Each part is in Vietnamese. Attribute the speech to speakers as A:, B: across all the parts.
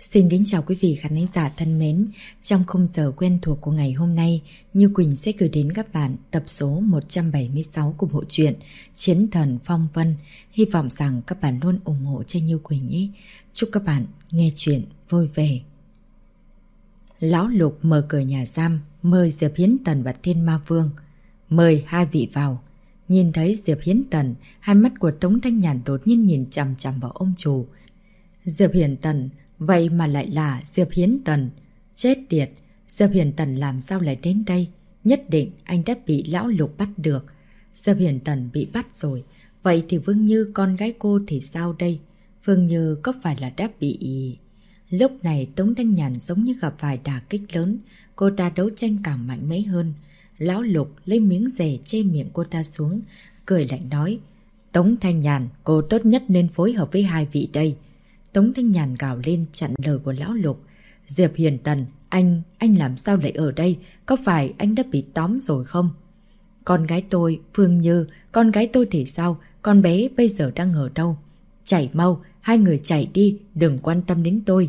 A: Xin kính chào quý vị khán giả thân mến. Trong khung giờ quen thuộc của ngày hôm nay, Như Quỳnh sẽ gửi đến các bạn tập số 176 của bộ truyện Chiến Thần Phong Vân. Hy vọng rằng các bạn luôn ủng hộ cho Như Quỳnh nhé. Chúc các bạn nghe chuyện vui vẻ. Lão Lục mở cửa nhà giam, mời Diệp Hiến Tần và Thiên Ma Vương. Mời hai vị vào. Nhìn thấy Diệp Hiến Tần, hai mắt của Tống Thanh Nhàn đột nhiên nhìn chằm chằm vào ông chủ. Diệp Hiến Tần, vậy mà lại là Diệp Hiến Tần. Chết tiệt, Diệp Hiến Tần làm sao lại đến đây? Nhất định anh đã bị Lão Lục bắt được. Diệp Hiến Tần bị bắt rồi. Vậy thì Vương Như con gái cô thì sao đây? Vương Như có phải là đã bị... Lúc này Tống Thanh Nhàn giống như gặp phải đả kích lớn. Cô ta đấu tranh càng mạnh mẽ hơn. Lão Lục lấy miếng dè che miệng cô ta xuống, cười lạnh nói: Tống Thanh Nhàn, cô tốt nhất nên phối hợp với hai vị đây. Tống Thanh Nhàn gào lên chặn lời của Lão Lục. Diệp Hiền Tần, anh làm sao lại ở đây? Có phải anh đã bị tóm rồi không? Con gái tôi, Phương Như, con gái tôi thì sao? Con bé bây giờ đang ở đâu? Chạy mau, hai người chạy đi, đừng quan tâm đến tôi.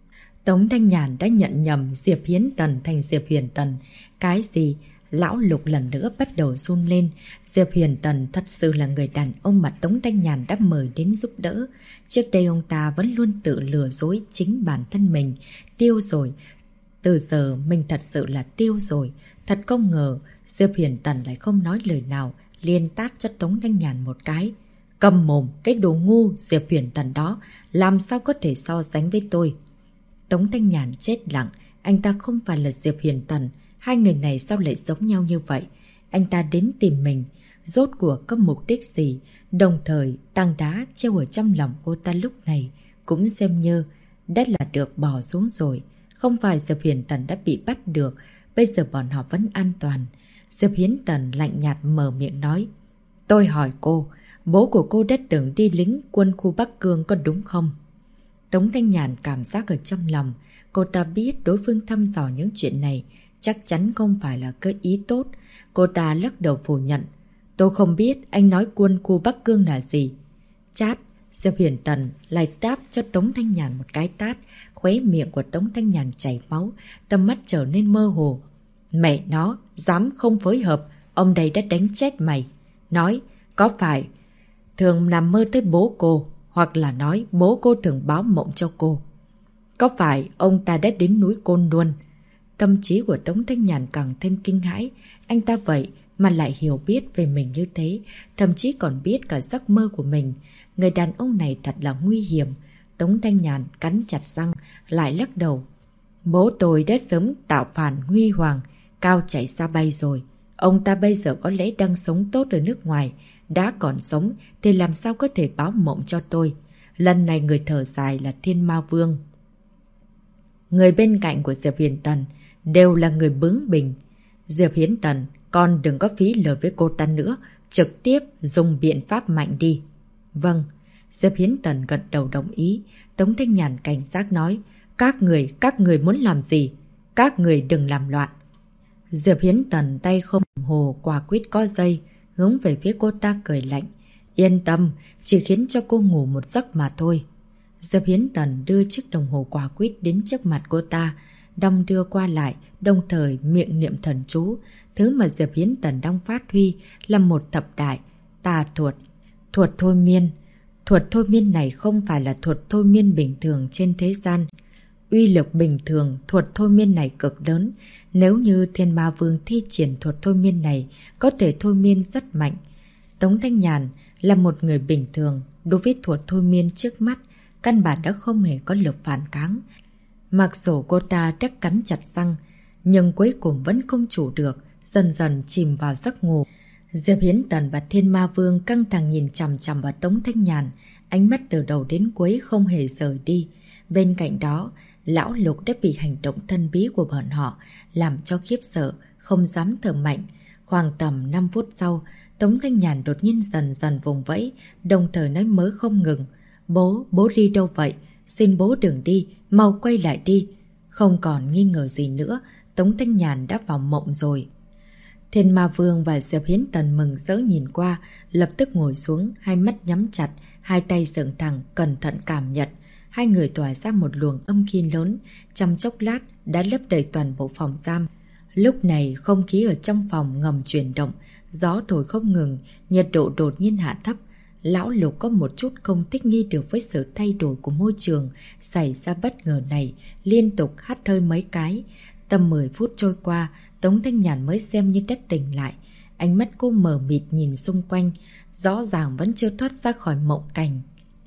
A: Tống Thanh Nhàn đã nhận nhầm Diệp Hiến Tần thành Diệp Hiền Tần. Cái gì? Lão Lục lần nữa bắt đầu run lên. Diệp Hiền Tần thật sự là người đàn ông mà Tống Thanh Nhàn đã mời đến giúp đỡ. Trước đây ông ta vẫn luôn tự lừa dối chính bản thân mình. Tiêu rồi. Từ giờ mình thật sự là tiêu rồi. Thật không ngờ Diệp Hiền Tần lại không nói lời nào, liền tát cho Tống Thanh Nhàn một cái. Cầm mồm, cái đồ ngu Diệp Hiền Tần đó, làm sao có thể so sánh với tôi? Tống Thanh Nhàn chết lặng. Anh ta không phải là Diệp Hiền Tần. Hai người này sao lại giống nhau như vậy? Anh ta đến tìm mình, rốt cuộc có mục đích gì? Đồng thời, tảng đá treo ở trong lòng cô ta lúc này cũng xem như đã là được bỏ xuống rồi. Không phải Diệp Hiến Tần đã bị bắt được, bây giờ bọn họ vẫn an toàn. Diệp Hiến Tần lạnh nhạt mở miệng nói: Tôi hỏi cô, bố của cô đã từng đi lính quân khu Bắc Cương có đúng không? Tống Thanh Nhàn cảm giác ở trong lòng, cô ta biết đối phương thăm dò những chuyện này chắc chắn không phải là cái ý tốt. Cô ta lắc đầu phủ nhận. Tôi không biết anh nói quân khu Bắc Cương là gì. Chát, Diệp Hiển Tần lại táp cho Tống Thanh Nhàn một cái tát. Khóe miệng của Tống Thanh Nhàn chảy máu, tầm mắt trở nên mơ hồ. Mẹ nó, dám không phối hợp, ông đây đã đánh chết mày. Nói, có phải thường nằm mơ tới bố cô, hoặc là nói bố cô thường báo mộng cho cô. Có phải ông ta đã đến núi Côn Luân? Tâm trí của Tống Thanh Nhàn càng thêm kinh hãi. Anh ta vậy mà lại hiểu biết về mình như thế, thậm chí còn biết cả giấc mơ của mình. Người đàn ông này thật là nguy hiểm. Tống Thanh Nhàn cắn chặt răng, lại lắc đầu. Bố tôi đã sớm tạo phản huy hoàng, cao chạy xa bay rồi. Ông ta bây giờ có lẽ đang sống tốt ở nước ngoài. Đã còn sống thì làm sao có thể báo mộng cho tôi. Lần này người thở dài là Thiên Ma Vương. Người bên cạnh của Diệp Hiến Tần đều là người bướng bỉnh. Diệp Hiến Tần, con đừng có phí lời với cô ta nữa, trực tiếp dùng biện pháp mạnh đi. Vâng, Diệp Hiến Tần gật đầu đồng ý. Tống Thanh Nhàn cảnh giác nói, các người muốn làm gì? Các người đừng làm loạn. Diệp Hiến Tần tay không đồng hồ quả quyết có dây, hướng về phía cô ta cười lạnh. Yên tâm, chỉ khiến cho cô ngủ một giấc mà thôi. Diệp Hiến Tần đưa chiếc đồng hồ quả quyết đến trước mặt cô ta, đong đưa qua lại, đồng thời miệng niệm thần chú. Thứ mà Diệp Hiến Tần đang phát huy là một thập đại tà thuật, thuật thôi miên. Thuật thôi miên này không phải là thuật thôi miên bình thường trên thế gian. Uy lực bình thường, thuật thôi miên này cực lớn. Nếu như Thiên Ma Vương thi triển thuật thôi miên này, có thể thôi miên rất mạnh. Tống Thanh Nhàn là một người bình thường, đối với thuật thôi miên trước mắt, căn bản đã không hề có lực phản kháng. Mặc dù cô ta đã cắn chặt răng, nhưng cuối cùng vẫn không chủ được, dần dần chìm vào giấc ngủ. Diệp Hiến Tần và Thiên Ma Vương căng thẳng nhìn chằm chằm vào Tống Thanh Nhàn, ánh mắt từ đầu đến cuối không hề rời đi. Bên cạnh đó, Lão Lục đã bị hành động thân bí của bọn họ làm cho khiếp sợ, không dám thở mạnh. Khoảng tầm 5 phút sau, Tống Thanh Nhàn đột nhiên dần dần vùng vẫy, đồng thời nói mớ không ngừng. Bố đi đâu vậy? Xin bố đừng đi, mau quay lại đi. Không còn nghi ngờ gì nữa, Tống Thanh Nhàn đã vào mộng rồi. Thiên Ma Vương và Diệp Hiến Tần mừng rỡ nhìn qua, lập tức ngồi xuống, hai mắt nhắm chặt, hai tay dựng thẳng, cẩn thận cảm nhận. hai người tỏa ra một luồng âm khí lớn, trong chốc lát đã lấp đầy toàn bộ phòng giam. Lúc này không khí ở trong phòng ngầm chuyển động, gió thổi không ngừng, nhiệt độ đột nhiên hạ thấp. Lão Lục có một chút không thích nghi được với sự thay đổi của môi trường xảy ra bất ngờ này, liên tục hắt hơi mấy cái. Tầm 10 phút trôi qua, Tống Thanh Nhàn mới xem như đất tỉnh lại. Ánh mắt cô mờ mịt nhìn xung quanh, rõ ràng vẫn chưa thoát ra khỏi mộng cảnh.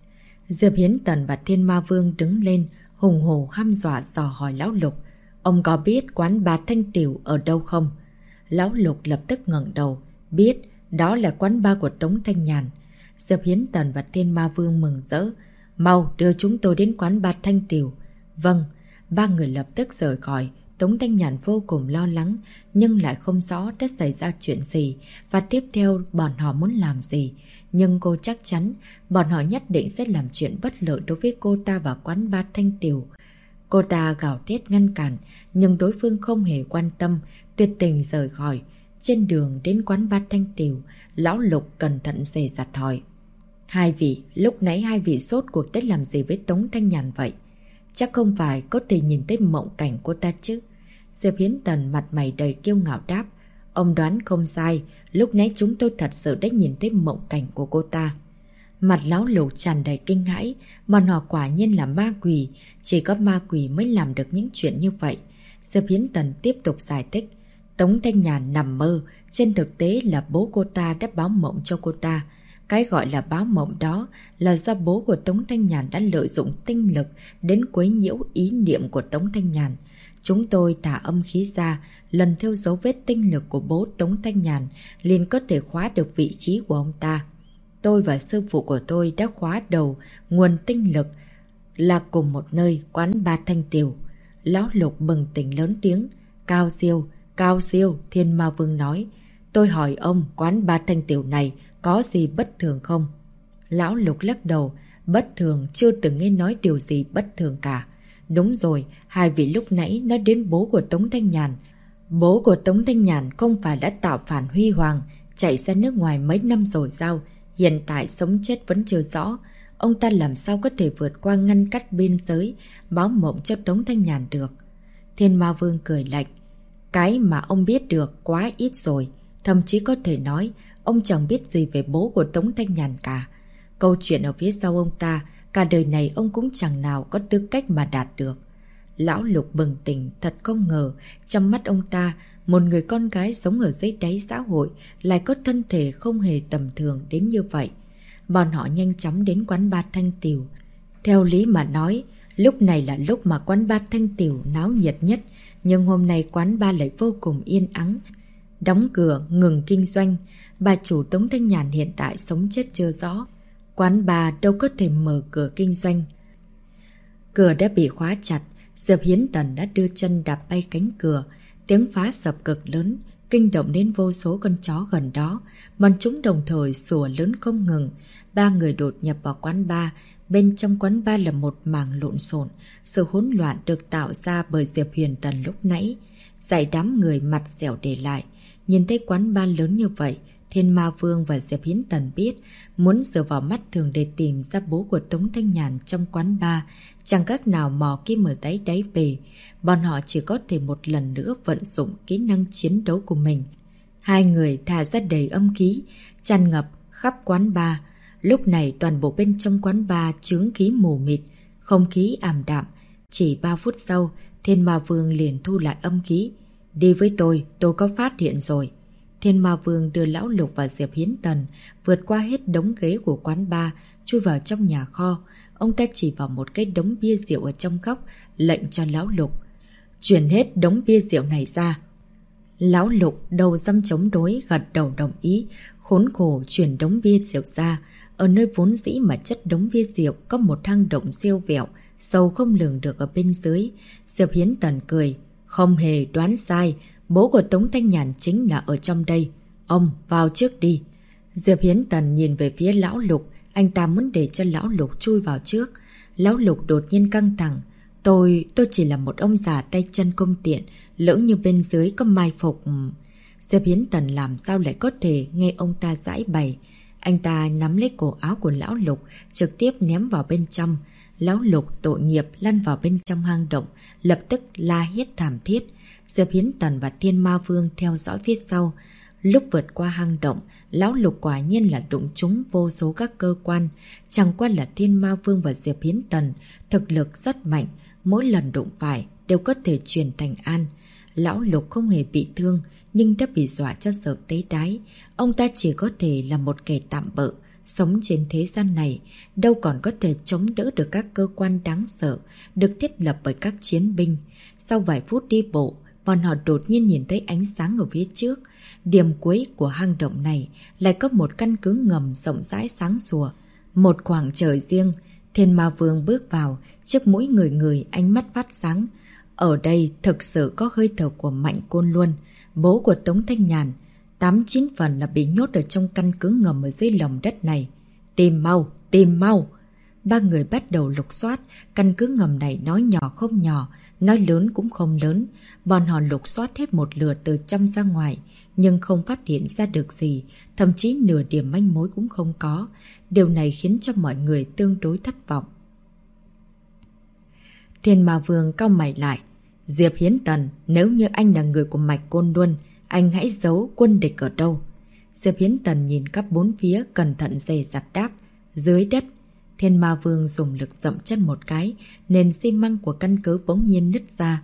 A: Diệp Hiến Tần và Thiên Ma Vương đứng lên, hùng hổ hăm dọa dò hỏi Lão Lục. Ông có biết quán Bà Thanh Tiểu ở đâu không? Lão Lục lập tức ngẩng đầu. Biết, đó là quán bar của Tống Thanh Nhàn. Diệp Hiến Tần và Thiên Ma Vương mừng rỡ. Mau đưa chúng tôi đến quán Bà Thanh Tiểu. Vâng, ba người lập tức rời khỏi. Tống Thanh Nhàn vô cùng lo lắng, nhưng lại không rõ đã xảy ra chuyện gì và tiếp theo bọn họ muốn làm gì. Nhưng cô chắc chắn bọn họ nhất định sẽ làm chuyện bất lợi đối với cô ta và quán Bà Thanh Tiểu. Cô ta gào thét ngăn cản, nhưng đối phương không hề quan tâm, tuyệt tình rời khỏi. Trên đường đến quán Bà Thanh Tiểu, Lão Lục cẩn thận dè dặt hỏi. Hai vị, lúc nãy hai vị sốt cuộc đã làm gì với Tống Thanh Nhàn vậy? Chắc không phải có thể nhìn thấy mộng cảnh cô ta chứ? Diệp Hiến Tần mặt mày đầy kiêu ngạo đáp. Ông đoán không sai, lúc nãy chúng tôi thật sự đã nhìn thấy mộng cảnh của cô ta. Mặt Lão Lục tràn đầy kinh hãi, bọn họ quả nhiên là ma quỷ, chỉ có ma quỷ mới làm được những chuyện như vậy. Diệp Hiến Tần tiếp tục giải thích. Tống Thanh Nhàn nằm mơ, trên thực tế là bố cô ta đã báo mộng cho cô ta. Cái gọi là báo mộng đó là do bố của Tống Thanh Nhàn đã lợi dụng tinh lực đến quấy nhiễu ý niệm của Tống Thanh Nhàn. Chúng tôi thả âm khí ra, lần theo dấu vết tinh lực của bố Tống Thanh Nhàn liền có thể khóa được vị trí của ông ta. Tôi và sư phụ của tôi đã khóa đầu nguồn tinh lực là cùng một nơi, quán Bà Thanh Tiểu. Lão Lục bừng tỉnh lớn tiếng. Cao siêu, Thiên Ma Vương nói. Tôi hỏi ông, quán Bà Thanh Tiểu này có gì bất thường không? Lão Lục lắc đầu. Bất thường, chưa từng nghe nói điều gì bất thường cả. Đúng rồi, hai vị lúc nãy nói đến bố của Tống Thanh Nhàn. Bố của Tống Thanh Nhàn không phải đã tạo phản huy hoàng, chạy ra nước ngoài mấy năm rồi sao? Hiện tại sống chết vẫn chưa rõ. Ông ta làm sao có thể vượt qua ngăn cắt biên giới, báo mộng cho Tống Thanh Nhàn được? Thiên Ma Vương cười lạnh. Cái mà ông biết được quá ít rồi. Thậm chí có thể nói ông chẳng biết gì về bố của Tống Thanh Nhàn cả. Câu chuyện ở phía sau ông ta, cả đời này ông cũng chẳng nào có tư cách mà đạt được. Lão Lục bừng tỉnh, thật không ngờ, trong mắt ông ta, một người con gái sống ở dưới đáy xã hội lại có thân thể không hề tầm thường đến như vậy. Bọn họ nhanh chóng đến quán Bà Thanh Tiểu. Theo lý mà nói, lúc này là lúc mà quán Bà Thanh Tiểu náo nhiệt nhất, nhưng hôm nay quán bar lại vô cùng yên ắng. Đóng cửa, ngừng kinh doanh, bà chủ Tống Thanh Nhàn hiện tại sống chết chưa rõ. Quán bar đâu có thể mở cửa kinh doanh. Cửa đã bị khóa chặt, Diệp Hiến Tần đã đưa chân đạp bay cánh cửa. Tiếng phá sập cực lớn, kinh động đến vô số con chó gần đó. Bọn chúng đồng thời sủa lớn không ngừng. Ba người đột nhập vào quán bar. Bên trong quán bar là một mảng lộn xộn. Sự hỗn loạn được tạo ra bởi Diệp Hiến Tần lúc nãy. Dạy đám người mặt dẻo để lại. Nhìn thấy quán bar lớn như vậy, Thiên Ma Vương và Diệp Hiến Tần biết muốn dựa vào mắt thường để tìm ra bố của Tống Thanh Nhàn trong quán bar, chẳng cách nào mò kim ở đáy bể. Bọn họ chỉ có thể một lần nữa vận dụng kỹ năng chiến đấu của mình. Hai người thả ra đầy âm khí, tràn ngập khắp quán bar. Lúc này toàn bộ bên trong quán bar chướng khí mù mịt, không khí ảm đạm. Chỉ 3 phút sau, Thiên Ma Vương liền thu lại âm khí. Đi với tôi có phát hiện rồi. Thiên Ma Vương đưa Lão Lục và Diệp Hiến Tần vượt qua hết đống ghế của quán bar, chui vào trong nhà kho. Ông ta chỉ vào một cái đống bia rượu ở trong góc, lệnh cho Lão Lục chuyển hết đống bia rượu này ra. Lão Lục đầu dăm chống đối, gật đầu đồng ý, khốn khổ chuyển đống bia rượu ra. Ở nơi vốn dĩ mà chất đống bia rượu có một hang động siêu vẹo, sâu không lường được ở bên dưới. Diệp Hiến Tần cười. Không hề đoán sai, bố của Tống Thanh Nhàn chính là ở trong đây. Ông vào trước đi. Diệp Hiến Tần nhìn về phía Lão Lục, anh ta muốn để cho Lão Lục chui vào trước. Lão Lục đột nhiên căng thẳng. Tôi chỉ là một ông già tay chân công tiện, lỡ như bên dưới có mai phục. Diệp Hiến Tần làm sao lại có thể nghe ông ta giải bày. Anh ta nắm lấy cổ áo của Lão Lục, trực tiếp ném vào bên trong. Lão Lục tội nghiệp lăn vào bên trong hang động, lập tức la hét thảm thiết. Diệp Hiến Tần và Thiên Ma Vương theo dõi phía sau. Lúc vượt qua hang động, Lão Lục quả nhiên là đụng trúng vô số các cơ quan. Chẳng qua là Thiên Ma Vương và Diệp Hiến Tần thực lực rất mạnh, mỗi lần đụng phải đều có thể truyền thành an. Lão Lục không hề bị thương, nhưng đã bị dọa cho sợ tấy đái. Ông ta chỉ có thể là một kẻ tạm bợ, sống trên thế gian này, đâu còn có thể chống đỡ được các cơ quan đáng sợ được thiết lập bởi các chiến binh. Sau vài phút đi bộ, bọn họ đột nhiên nhìn thấy ánh sáng ở phía trước. Điểm cuối của hang động này lại có một căn cứ ngầm rộng rãi sáng sủa, một khoảng trời riêng. Thiên Ma Vương bước vào, trước mũi người ánh mắt phát sáng. Ở đây thực sự có hơi thở của Mạnh Côn Luân, bố của Tống Thanh Nhàn. 8-9 phần là bị nhốt ở trong căn cứ ngầm ở dưới lòng đất này. Tìm mau, tìm mau! Ba người bắt đầu lục soát. Căn cứ ngầm này nói nhỏ không nhỏ, nói lớn cũng không lớn. Bọn họ lục soát hết một lượt từ trong ra ngoài, nhưng không phát hiện ra được gì, thậm chí nửa điểm manh mối cũng không có. Điều này khiến cho mọi người tương đối thất vọng. Thiên Ma Vương cau mày lại. Diệp Hiến Tần, nếu như anh là người của Mạch Côn Luân, anh hãy giấu quân địch ở đâu? Diệp Hiến Tần nhìn khắp bốn phía, cẩn thận dè dặt đáp. Dưới đất. Thiên Ma Vương dùng lực dậm chân một cái, nền xi măng của căn cứ bỗng nhiên nứt ra.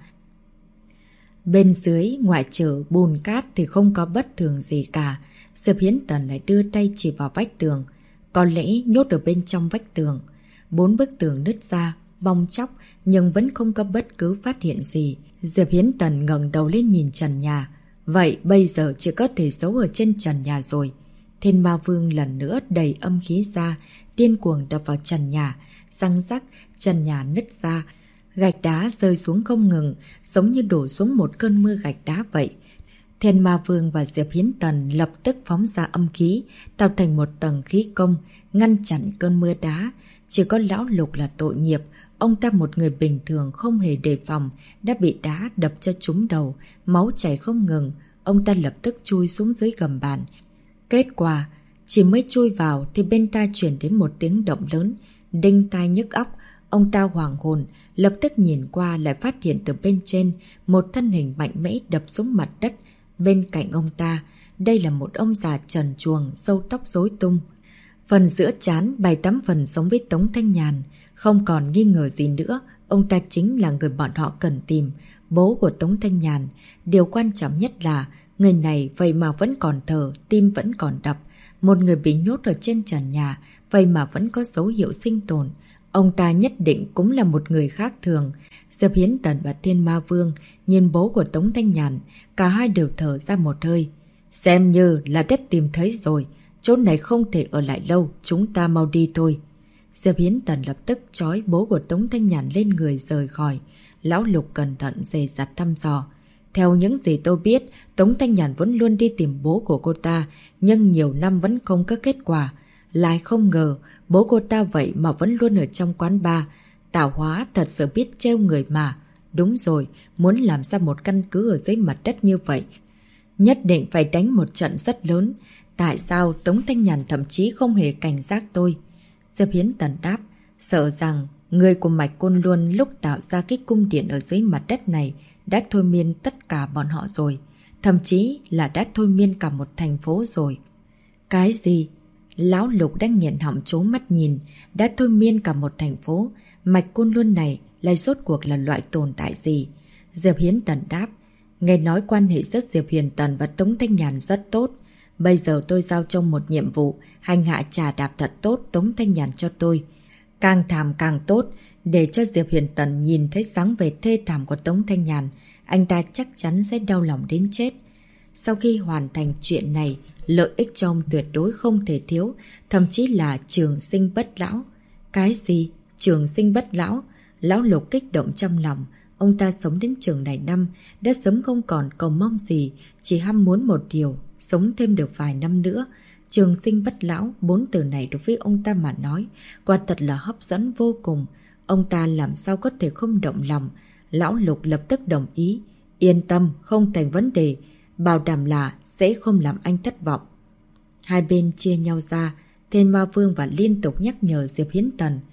A: Bên dưới, ngoại trừ bùn cát thì không có bất thường gì cả. Diệp Hiến Tần lại đưa tay chỉ vào vách tường. Có lẽ nhốt ở bên trong vách tường. 4 bức tường nứt ra, bong chóc, nhưng vẫn không có bất cứ phát hiện gì. Diệp Hiến Tần ngẩng đầu lên nhìn trần nhà. Vậy bây giờ chỉ có thể giấu ở trên trần nhà rồi. Thiên Ma Vương lần nữa đầy âm khí ra, điên cuồng đập vào trần nhà. Răng rắc, trần nhà nứt ra. Gạch đá rơi xuống không ngừng, giống như đổ xuống một cơn mưa gạch đá vậy. Thiên Ma Vương và Diệp Hiến Tần lập tức phóng ra âm khí, tạo thành một tầng khí công, ngăn chặn cơn mưa đá. Chỉ có Lão Lục là tội nghiệp. Ông ta một người bình thường không hề đề phòng, đã bị đá đập cho trúng đầu, máu chảy không ngừng. Ông ta lập tức chui xuống dưới gầm bàn. Kết quả, chỉ mới chui vào thì bên tai chuyển đến một tiếng động lớn, đinh tai nhức óc. Ông ta hoảng hồn, lập tức nhìn qua lại phát hiện từ bên trên một thân hình mạnh mẽ đập xuống mặt đất. Bên cạnh ông ta, đây là một ông già trần truồng, râu tóc rối tung. Phần giữa trán bày 8 phần giống với Tống Thanh Nhàn. Không còn nghi ngờ gì nữa, ông ta chính là người bọn họ cần tìm, bố của Tống Thanh Nhàn. Điều quan trọng nhất là người này vậy mà vẫn còn thở, tim vẫn còn đập. Một người bị nhốt ở trên trần nhà, vậy mà vẫn có dấu hiệu sinh tồn. Ông ta nhất định cũng là một người khác thường. Diệp Hiến Tần và Thiên Ma Vương nhìn bố của Tống Thanh Nhàn, cả hai đều thở ra một hơi. Xem như là đất tìm thấy rồi, chỗ này không thể ở lại lâu, chúng ta mau đi thôi. Diệp Hiến Tần lập tức trói bố của Tống Thanh Nhàn lên người rời khỏi. Lão Lục cẩn thận dè dặt thăm dò. Theo những gì tôi biết, Tống Thanh Nhàn vẫn luôn đi tìm bố của cô ta, nhưng nhiều năm vẫn không có kết quả. Lại không ngờ, bố cô ta vậy mà vẫn luôn ở trong quán bar. Tạo Hóa thật sự biết trêu người mà. Đúng rồi, muốn làm ra một căn cứ ở dưới mặt đất như vậy, nhất định phải đánh một trận rất lớn. Tại sao Tống Thanh Nhàn thậm chí không hề cảnh giác tôi? Diệp Hiến Tần đáp, sợ rằng người của Mạch Côn Luân lúc tạo ra cái cung điện ở dưới mặt đất này đã thôi miên tất cả bọn họ rồi. Thậm chí là đã thôi miên cả một thành phố rồi. Cái gì? Lão Lục đang nghiện họng trố mắt nhìn. Đã thôi miên cả một thành phố. Mạch Côn Luân này lại rốt cuộc là loại tồn tại gì? Diệp Hiến Tần đáp, nghe nói quan hệ giữa Diệp Hiến Tần và Tống Thanh Nhàn rất tốt. Bây giờ tôi giao cho một nhiệm vụ, hành hạ trà đạp thật tốt Tống Thanh Nhàn cho tôi. Càng thảm càng tốt, để cho Diệp Hiến Tần nhìn thấy dáng vẻ thê thảm của Tống Thanh Nhàn, anh ta chắc chắn sẽ đau lòng đến chết. Sau khi hoàn thành chuyện này, lợi ích cho ông tuyệt đối không thể thiếu, thậm chí là trường sinh bất lão. Cái gì? Trường sinh bất lão? Lão Lục kích động trong lòng. Ông ta sống đến trường này năm, đã sớm không còn cầu mong gì, chỉ ham muốn một điều, sống thêm được vài năm nữa. Trường sinh bất lão, 4 từ này đối với ông ta mà nói, quả thật là hấp dẫn vô cùng. Ông ta làm sao có thể không động lòng. Lão Lục lập tức đồng ý. Yên tâm, không thành vấn đề, bảo đảm là sẽ không làm anh thất vọng. Hai bên chia nhau ra, Thiên Ma Vương và liên tục nhắc nhở Diệp Hiến Tần.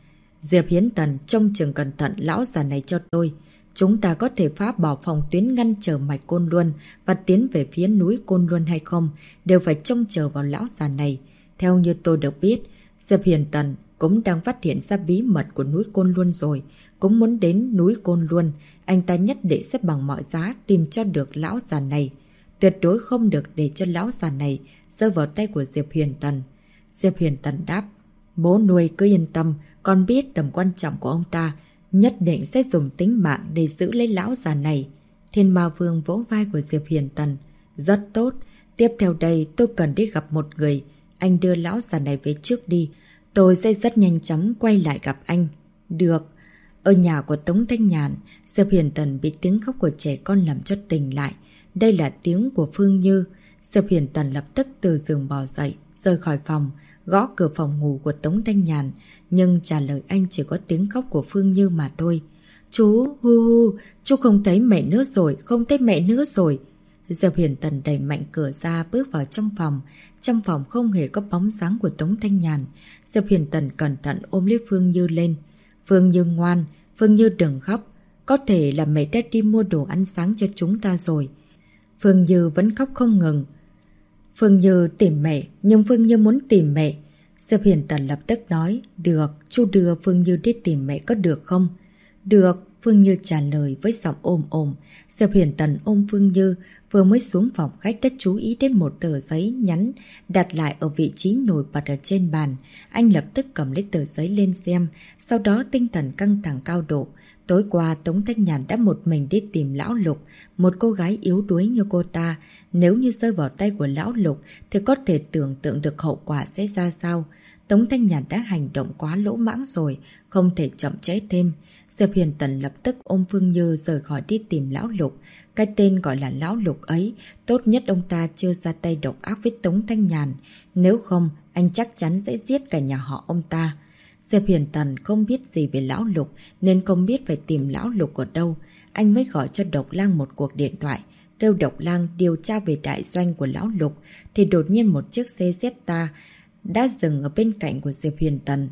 A: Diệp Hiến Tần trông chừng cẩn thận lão già này cho tôi. Chúng ta có thể phá bỏ phòng tuyến ngăn trở mạch Côn Luân và tiến về phía núi Côn Luân hay không, đều phải trông chờ vào lão già này. Theo như tôi được biết, Diệp Hiến Tần cũng đang phát hiện ra bí mật của núi Côn Luân rồi, cũng muốn đến núi Côn Luân. Anh ta nhất định sẽ bằng mọi giá tìm cho được lão già này. Tuyệt đối không được để cho lão già này rơi vào tay của Diệp Hiến Tần. Diệp Hiến Tần đáp, bố nuôi cứ yên tâm, con biết tầm quan trọng của ông ta, nhất định sẽ dùng tính mạng để giữ lấy lão già này. Thiên Ma Vương vỗ vai của Diệp Hiến Tần. Rất tốt, tiếp theo đây tôi cần đi gặp một người. Anh đưa lão già này về trước đi, tôi sẽ rất nhanh chóng quay lại gặp anh. Được. Ở nhà của Tống Thanh Nhàn, Diệp Hiến Tần bị tiếng khóc của trẻ con làm cho tỉnh lại. Đây là tiếng của Phương Như. Diệp Hiến Tần lập tức từ giường bò dậy, rời khỏi phòng, gõ cửa phòng ngủ của Tống Thanh Nhàn, nhưng trả lời anh chỉ có tiếng khóc của Phương Như mà thôi. Chú, hu hu, chú không thấy mẹ nữa rồi, không thấy mẹ nữa rồi. Diệp Hiến Tần đẩy mạnh cửa ra bước vào trong phòng. Trong phòng không hề có bóng dáng của Tống Thanh Nhàn. Diệp Hiến Tần cẩn thận ôm lấy Phương Như lên. Phương Như ngoan, Phương Như đừng khóc. Có thể là mẹ đã đi mua đồ ăn sáng cho chúng ta rồi. Phương Như vẫn khóc không ngừng. Phương Như tìm mẹ, nhưng Phương Như muốn tìm mẹ. Diệp Hiến Tần lập tức nói, được, chú đưa Phương Như đi tìm mẹ có được không? Được, Phương Như trả lời với giọng ôm ôm. Diệp Hiến Tần ôm Phương Như, vừa mới xuống phòng khách đã chú ý đến một tờ giấy nhắn đặt lại ở vị trí nổi bật ở trên bàn. Anh lập tức cầm lấy tờ giấy lên xem, sau đó tinh thần căng thẳng cao độ. Tối qua Tống Thanh Nhàn đã một mình đi tìm Lão Lục, một cô gái yếu đuối như cô ta. Nếu như rơi vào tay của Lão Lục thì có thể tưởng tượng được hậu quả sẽ ra sao. Tống Thanh Nhàn đã hành động quá lỗ mãng rồi, không thể chậm trễ thêm. Diệp Hiến Tần lập tức ôm Phương Như rời khỏi đi tìm Lão Lục. Cái tên gọi là Lão Lục ấy, tốt nhất ông ta chưa ra tay độc ác với Tống Thanh Nhàn. Nếu không, anh chắc chắn sẽ giết cả nhà họ ông ta. Diệp Hiến Tần không biết gì về Lão Lục nên không biết phải tìm Lão Lục ở đâu. Anh mới gọi cho Độc Lang một cuộc điện thoại, kêu Độc Lang điều tra về đại doanh của Lão Lục. Thì đột nhiên một chiếc xe Jetta đã dừng ở bên cạnh của Diệp Hiến Tần.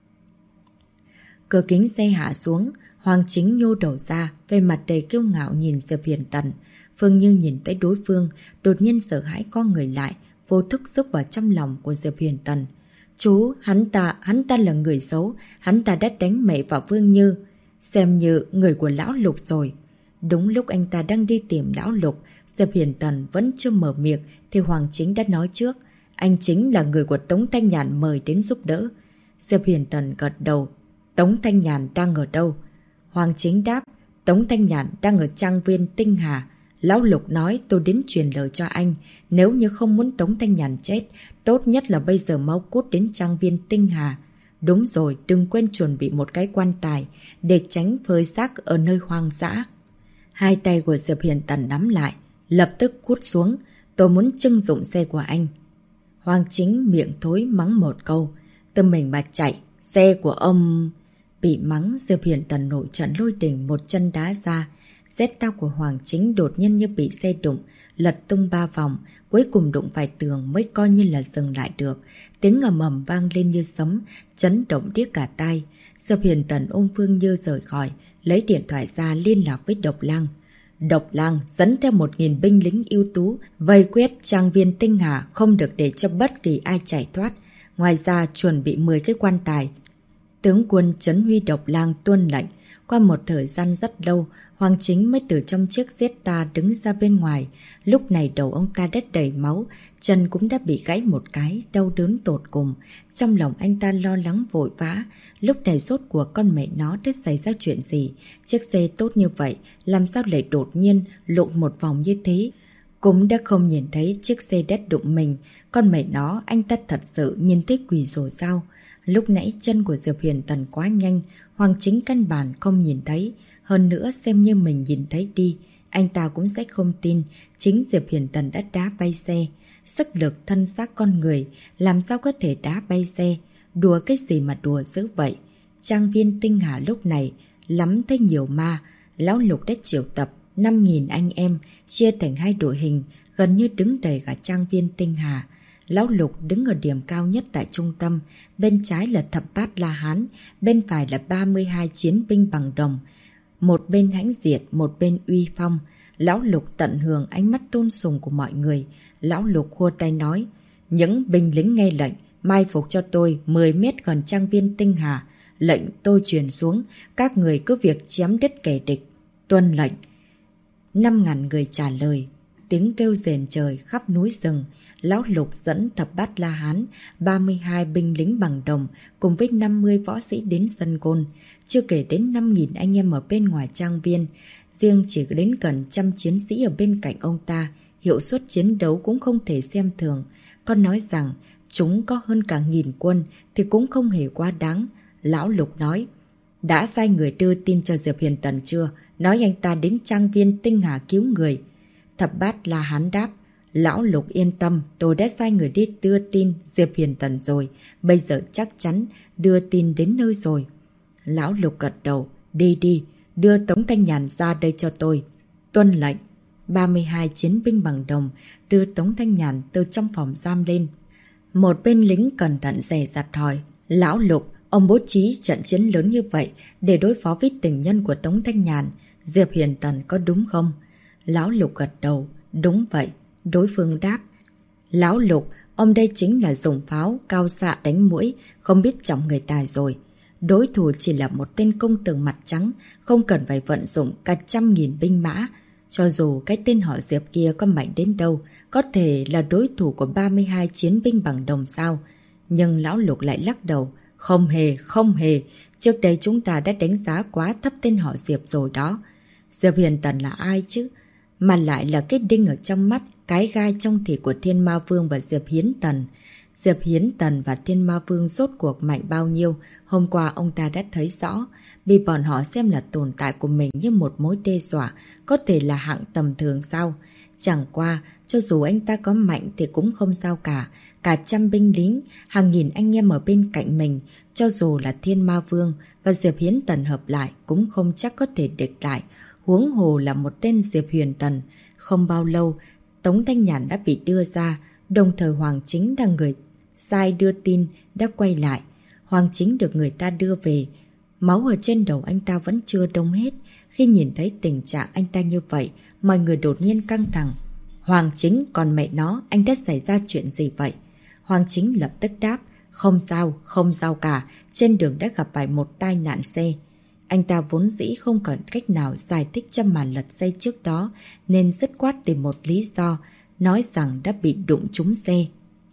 A: Cửa kính xe hạ xuống, Hoàng Chính nhô đầu ra, về mặt đầy kiêu ngạo nhìn Diệp Hiến Tần. Phương Như nhìn thấy đối phương, đột nhiên sợ hãi co người lại, vô thức rúc vào trong lòng của Diệp Hiến Tần. Chú, hắn ta là người xấu, hắn ta đã đánh mẹ và Phương Như, xem như người của Lão Lục rồi. Đúng lúc anh ta đang đi tìm Lão Lục, Diệp Hiến Tần vẫn chưa mở miệng thì Hoàng Chính đã nói trước. Anh chính là người của Tống Thanh Nhàn mời đến giúp đỡ. Diệp Hiến Tần gật đầu. Tống Thanh Nhàn đang ở đâu? Hoàng Chính đáp. Tống Thanh Nhàn đang ở trang viên Tinh Hà. Lão Lục nói tôi đến truyền lời cho anh. Nếu như không muốn Tống Thanh Nhàn chết, tốt nhất là bây giờ mau cút đến trang viên Tinh Hà. Đúng rồi, đừng quên chuẩn bị một cái quan tài để tránh phơi xác ở nơi hoang dã. Hai tay của Diệp Hiến Tần nắm lại, lập tức cút xuống. Tôi muốn trưng dụng xe của anh. Hoàng Chính miệng thối mắng một câu. Tự mình mà chạy, xe của ông... Bị mắng, Diệp Hiến Tần nổi trận lôi đình một chân đá ra. Jetta của Hoàng Chính đột nhiên như bị xe đụng, lật tung 3 vòng, cuối cùng đụng phải tường mới coi như là dừng lại được. Tiếng ầm ầm vang lên như sấm, chấn động điếc cả tai. Diệp Hiến Tần ôm Phương Như rời khỏi, lấy điện thoại ra liên lạc với Độc Lang. Độc Lang dẫn theo 1000 binh lính ưu tú, vây quét trang viên Tinh Hà, không được để cho bất kỳ ai chạy thoát. Ngoài ra chuẩn bị 10 cái quan tài. Tướng quân Trấn Huy Độc Lang tuân lệnh. Qua một thời gian rất lâu, Hoàng Chính mới từ trong chiếc Jetta đứng ra bên ngoài. Lúc này đầu ông ta đã đầy máu, chân cũng đã bị gãy một cái, đau đớn tột cùng. Trong lòng anh ta lo lắng vội vã. Lúc này sốt của con mẹ nó đã xảy ra chuyện gì? Chiếc xe tốt như vậy, làm sao lại đột nhiên lộn một vòng như thế? Cũng đã không nhìn thấy chiếc xe đất đụng mình. Con mẹ nó, anh ta thật sự nhìn thấy quỷ rồi sao? Lúc nãy chân của Diệp Hiến Tần quá nhanh, Hoàng Chính căn bản không nhìn thấy. Hơn nữa xem như mình nhìn thấy đi, anh ta cũng sẽ không tin chính Diệp Hiến Tần đã đá bay xe. Sức lực thân xác con người, làm sao có thể đá bay xe? Đùa cái gì mà đùa dữ vậy? Trang viên Tinh Hà lúc này lắm thấy nhiều ma. Lão Lục đã triệu tập 5000 anh em, chia thành 2 đội hình, gần như đứng đầy cả trang viên Tinh Hà. Lão Lục đứng ở điểm cao nhất tại trung tâm, bên trái là Thập Bát La Hán, bên phải là 32 chiến binh bằng đồng. Một bên hãnh diệt, một bên uy phong. Lão Lục tận hưởng ánh mắt tôn sùng của mọi người. Lão Lục khua tay nói, những binh lính nghe lệnh, mai phục cho tôi 10 mét gần trang viên Tinh Hà. Lệnh tôi truyền xuống, các người cứ việc chém đứt kẻ địch. Tuân lệnh. 5.000 người trả lời. Tiếng kêu rền trời khắp núi rừng. Lão Lục dẫn Thập Bát La Hán, 32 binh lính bằng đồng cùng với 50 võ sĩ đến sân côn. Chưa kể đến 5.000 anh em ở bên ngoài trang viên. Riêng chỉ đến gần 100 chiến sĩ ở bên cạnh ông ta. Hiệu suất chiến đấu cũng không thể xem thường. Con nói rằng chúng có hơn cả 1.000 quân thì cũng không hề quá đáng. Lão Lục nói, đã sai người đưa tin cho Diệp Huyền Tần chưa? Nói anh ta đến trang viên Tinh Hà cứu người. Thập Bát La Hán đáp, Lão Lục yên tâm, tôi đã sai người đi đưa tin Diệp Huyền Tần rồi. Bây giờ chắc chắn đưa tin đến nơi rồi. Lão Lục gật đầu, đi, đưa Tống Thanh Nhàn ra đây cho tôi. Tuân lệnh. 32 chiến binh bằng đồng đưa Tống Thanh Nhàn từ trong phòng giam lên. Một bên lính cẩn thận dè dặt hỏi, Lão Lục, ông bố trí trận chiến lớn như vậy để đối phó với tình nhân của Tống Thanh Nhàn, Diệp Huyền Tần có đúng không? Lão Lục gật đầu, đúng vậy. Đối phương đáp, Lão Lục, ông đây chính là dùng pháo cao xạ đánh muỗi, không biết trọng người tài rồi. Đối thủ chỉ là một tên công tường mặt trắng, không cần phải vận dụng cả 100.000 binh mã. Cho dù cái tên họ Diệp kia có mạnh đến đâu, có thể là đối thủ của 32 chiến binh bằng đồng sao. Nhưng Lão Lục lại lắc đầu, không hề. Trước đây chúng ta đã đánh giá quá thấp tên họ Diệp rồi đó. Diệp Huyền Tần là ai chứ? Mà lại là cái đinh ở trong mắt, cái gai trong thịt của Thiên Ma Vương và Diệp Hiến Tần. Diệp Hiến Tần và Thiên Ma Vương rốt cuộc mạnh bao nhiêu, hôm qua ông ta đã thấy rõ. Bị bọn họ xem là tồn tại của mình như một mối đe dọa, có thể là hạng tầm thường sao? Chẳng qua, cho dù anh ta có mạnh thì cũng không sao cả. Cả 100 binh lính, hàng nghìn anh em ở bên cạnh mình, cho dù là Thiên Ma Vương và Diệp Hiến Tần hợp lại cũng không chắc có thể địch lại. Huống hồ là một tên Diệp Huyền Tần. Không bao lâu, Tống Thanh Nhàn đã bị đưa ra, đồng thời Hoàng Chính là người sai đưa tin đã quay lại. Hoàng Chính được người ta đưa về. Máu ở trên đầu anh ta vẫn chưa đông hết. Khi nhìn thấy tình trạng anh ta như vậy, mọi người đột nhiên căng thẳng. Hoàng Chính, còn mẹ nó, anh đã xảy ra chuyện gì vậy? Hoàng Chính lập tức đáp, không sao cả, trên đường đã gặp phải một tai nạn xe. Anh ta vốn dĩ không còn cách nào giải thích cho màn lật xe trước đó, nên dứt khoát tìm một lý do, nói rằng đã bị đụng trúng xe.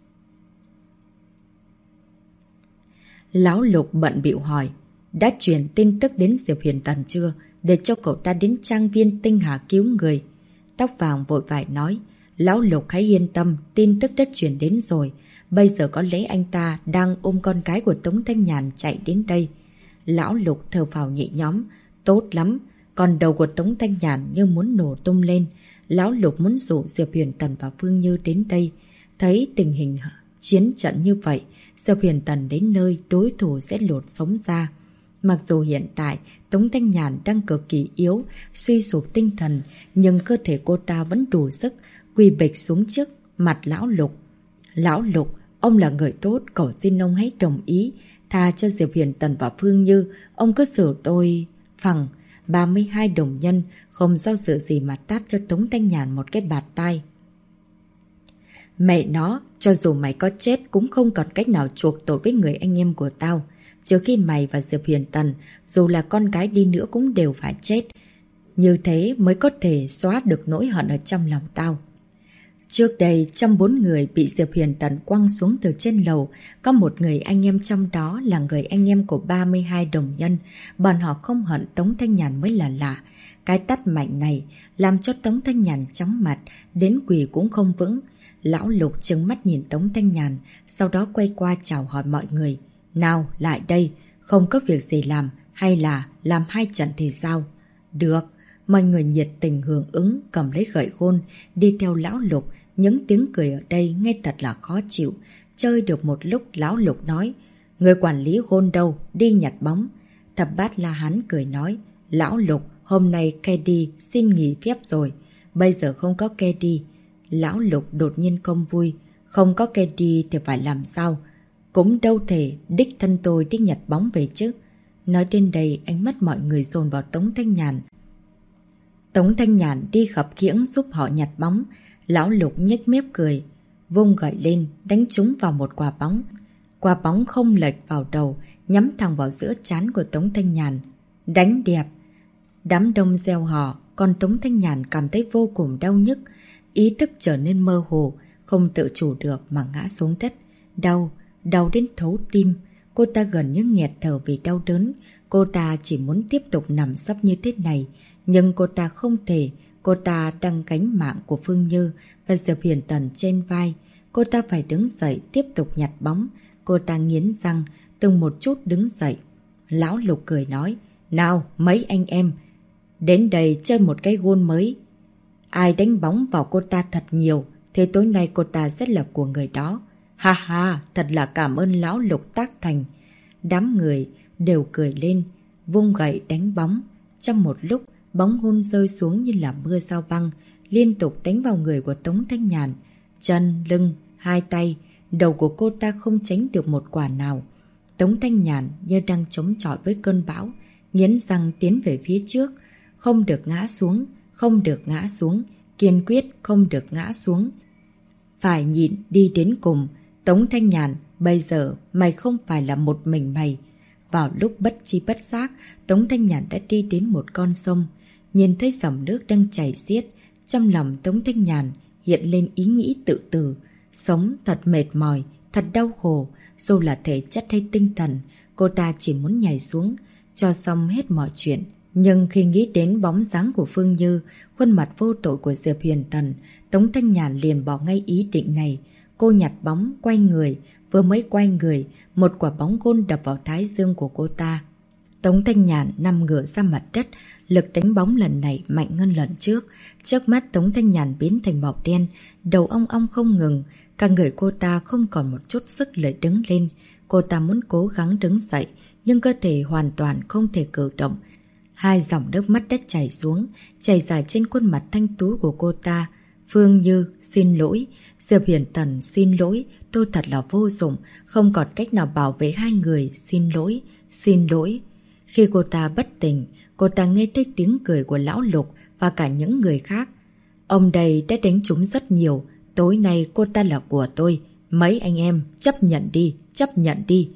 A: Lão Lục bận bịu hỏi, đã truyền tin tức đến Diệp Huyền Tần chưa, để cho cậu ta đến trang viên Tinh Hà cứu người? Tóc vàng vội vải nói, Lão Lục hãy yên tâm, tin tức đã truyền đến rồi. Bây giờ có lẽ anh ta đang ôm con gái của Tống Thanh Nhàn chạy đến đây. Lão Lục thở phào nhẹ nhõm, tốt lắm, còn đầu của Tống Thanh Nhàn như muốn nổ tung lên. Lão Lục muốn rủ Diệp Huyền Tần và Phương Như đến đây. Thấy tình hình chiến trận như vậy, Diệp Huyền Tần đến nơi đối thủ sẽ lột sống ra. Mặc dù hiện tại Tống Thanh Nhàn đang cực kỳ yếu, suy sụp tinh thần, nhưng cơ thể cô ta vẫn đủ sức, quỳ bịch xuống trước mặt Lão Lục. Lão Lục, ông là người tốt, cầu xin ông hãy đồng ý, tha cho Diệp Huyền Tần và Phương Như, ông cứ xử tôi phẳng. 32 đồng nhân không do dự gì mà tát cho Tống Thanh Nhàn một cái bạt tai. Mẹ nó, cho dù mày có chết cũng không còn cách nào chuộc tội với người anh em của tao. Trước khi mày và Diệp Huyền Tần, dù là con gái đi nữa cũng đều phải chết. Như thế mới có thể xóa được nỗi hận ở trong lòng tao. Trước đây, trong 4 người bị Diệp Huyền Tần quăng xuống từ trên lầu, có một người anh em trong đó là người anh em của 32 đồng nhân. Bọn họ không hận Tống Thanh Nhàn mới là lạ. Cái tát mạnh này làm cho Tống Thanh Nhàn chóng mặt, đến quỳ cũng không vững. Lão Lục trừng mắt nhìn Tống Thanh Nhàn, sau đó quay qua chào hỏi mọi người. Nào, lại đây, không có việc gì làm, hay là làm 2 trận thì sao? Được, mọi người nhiệt tình hưởng ứng, cầm lấy gậy gôn, đi theo Lão Lục. Những tiếng cười ở đây nghe thật là khó chịu. Chơi được một lúc, Lão Lục nói, người quản lý gôn đâu, đi nhặt bóng. Thập Bát La Hán cười nói, Lão Lục, hôm nay Kedi xin nghỉ phép rồi, bây giờ không có Kedi. Lão Lục đột nhiên không vui, Không có cây đi thì phải làm sao? Cũng đâu thể đích thân tôi đi nhặt bóng về chứ. Nói đến đây, ánh mắt mọi người dồn vào Tống Thanh Nhàn. Tống Thanh Nhàn đi khập khiễng giúp họ nhặt bóng. Lão Lục nhếch mép cười, vung gậy lên, đánh trúng vào một quả bóng. Quả bóng không lệch vào đầu, nhắm thẳng vào giữa trán của Tống Thanh Nhàn. Đánh đẹp! Đám đông reo hò, còn Tống Thanh Nhàn cảm thấy vô cùng đau nhức. Ý thức trở nên mơ hồ, không tự chủ được mà ngã xuống đất. Đau, đau đến thấu tim. Cô ta gần như nghẹt thở vì đau đớn. Cô ta chỉ muốn tiếp tục nằm sấp như thế này. Nhưng cô ta không thể. Cô ta đang gánh mạng của Phương Như và Diệp Huyền Tần trên vai. Cô ta phải đứng dậy tiếp tục nhặt bóng. Cô ta nghiến răng, từng một chút đứng dậy. Lão Lục cười nói, nào mấy anh em, đến đây chơi một cái gôn mới. Ai đánh bóng vào cô ta thật nhiều, thế tối nay cô ta sẽ là của người đó. Ha ha, thật là cảm ơn Lão Lục tác thành. Đám người đều cười lên, vung gậy đánh bóng. Trong một lúc, bóng gôn rơi xuống như là mưa sao băng, liên tục đánh vào người của Tống Thanh Nhàn. Chân, lưng, hai tay, đầu của cô ta không tránh được một quả nào. Tống Thanh Nhàn như đang chống chọi với cơn bão, nghiến răng tiến về phía trước. Không được ngã xuống, không được ngã xuống, kiên quyết không được ngã xuống. Phải nhịn đi đến cùng. Tống Thanh Nhàn, bây giờ mày không phải là một mình mày. Vào lúc bất chi bất giác, Tống Thanh Nhàn đã đi đến một con sông. Nhìn thấy dòng nước đang chảy xiết, trong lòng Tống Thanh Nhàn hiện lên ý nghĩ tự tử. Sống thật mệt mỏi, thật đau khổ, dù là thể chất hay tinh thần, cô ta chỉ muốn nhảy xuống, cho xong hết mọi chuyện. Nhưng khi nghĩ đến bóng dáng của Phương Như, khuôn mặt vô tội của Diệp Huyền Tần, Tống Thanh Nhàn liền bỏ ngay ý định này. Cô nhặt bóng, quay người, vừa mới quay người, một quả bóng gôn đập vào thái dương của cô ta. Tống Thanh Nhàn nằm ngửa ra mặt đất, lực đánh bóng lần này mạnh hơn lần trước. Trước mắt Tống Thanh Nhàn biến thành màu đen, đầu ong ong không ngừng, cả người cô ta không còn một chút sức để đứng lên. Cô ta muốn cố gắng đứng dậy, nhưng cơ thể hoàn toàn không thể cử động. Hai dòng nước mắt đã chảy xuống, chảy dài trên khuôn mặt thanh tú của cô ta. Phương Như, xin lỗi. Diệp Huyền Tần, xin lỗi. Tôi thật là vô dụng, không còn cách nào bảo vệ hai người. Xin lỗi, xin lỗi. Khi cô ta bất tỉnh, cô ta nghe thấy tiếng cười của Lão Lục và cả những người khác. Ông đây đã đánh trúng rất nhiều. Tối nay cô ta là của tôi. Mấy anh em, chấp nhận đi, chấp nhận đi.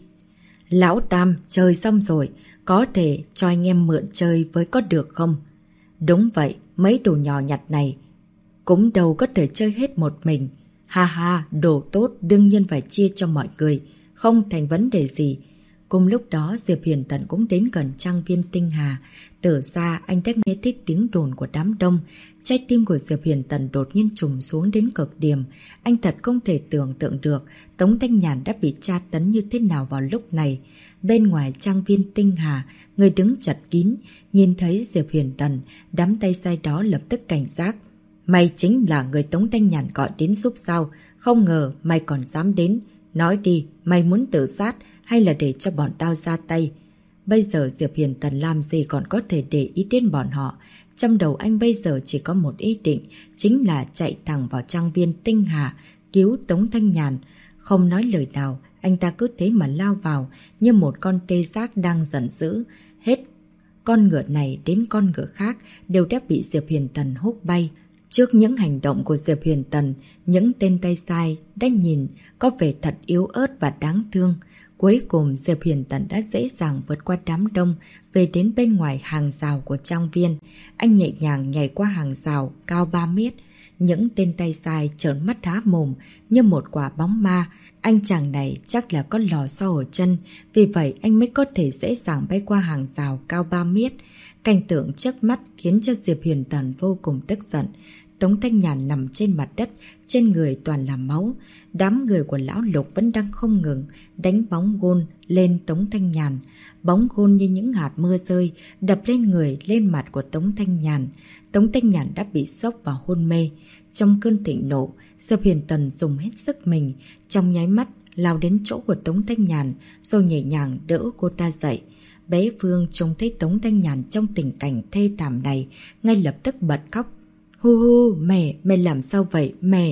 A: Lão Tam, chơi xong rồi. Có thể cho anh em mượn chơi với có được không? Đúng vậy, mấy đồ nhỏ nhặt này cũng đâu có thể chơi hết một mình. Ha ha, đồ tốt đương nhiên phải chia cho mọi người, không thành vấn đề gì. Cùng lúc đó Diệp Huyền Tần cũng đến gần trang viên Tinh Hà. Từ xa anh đã nghe thấy tiếng đồn của đám đông. Trái tim của Diệp Huyền Tần đột nhiên trùng xuống đến cực điểm. Anh thật không thể tưởng tượng được Tống Thanh Nhàn đã bị tra tấn như thế nào vào lúc này. Bên ngoài trang viên Tinh Hà, người đứng chật kín, nhìn thấy Diệp Huyền Tần, đám tay sai đó lập tức cảnh giác. Mày chính là người Tống Thanh Nhàn gọi đến giúp sao? Không ngờ mày còn dám đến. Nói đi, mày muốn tự sát hay là để cho bọn tao ra tay? Bây giờ Diệp Huyền Tần làm gì còn có thể để ý đến bọn họ. Trong đầu anh bây giờ chỉ có một ý định, chính là chạy thẳng vào trang viên Tinh Hà, cứu Tống Thanh Nhàn. Không nói lời nào, anh ta cứ thế mà lao vào như một con tê giác đang giận dữ. Hết con ngựa này đến con ngựa khác đều đã bị Diệp Huyền Tần húc bay. Trước những hành động của Diệp Huyền Tần, những tên tay sai đã nhìn có vẻ thật yếu ớt và đáng thương. Cuối cùng Diệp Huyền Tần đã dễ dàng vượt qua đám đông, về đến bên ngoài hàng rào của trang viên. Anh nhẹ nhàng nhảy qua hàng rào cao 3 mét. Những tên tay sai trợn mắt há mồm như một quả bóng ma. Anh chàng này chắc là có lò xo ở chân, vì vậy anh mới có thể dễ dàng bay qua hàng rào cao 3 mét. Cảnh tượng trước mắt khiến cho Diệp Huyền Tần vô cùng tức giận. Tống Thanh Nhàn nằm trên mặt đất, trên người toàn là máu. Đám người của Lão Lục vẫn đang không ngừng đánh bóng gôn lên Tống Thanh Nhàn. Bóng gôn như những hạt mưa rơi đập lên người, lên mặt của Tống Thanh Nhàn. Tống Thanh Nhàn đã bị sốc và hôn mê. Trong cơn thịnh nộ, Diệp Huyền Tần dùng hết sức mình, trong nháy mắt lao đến chỗ của Tống Thanh Nhàn, rồi nhẹ nhàng đỡ cô ta dậy. Bé Phương trông thấy Tống Thanh Nhàn trong tình cảnh thê thảm này, ngay lập tức bật khóc. Hu hu, mẹ làm sao vậy, mẹ?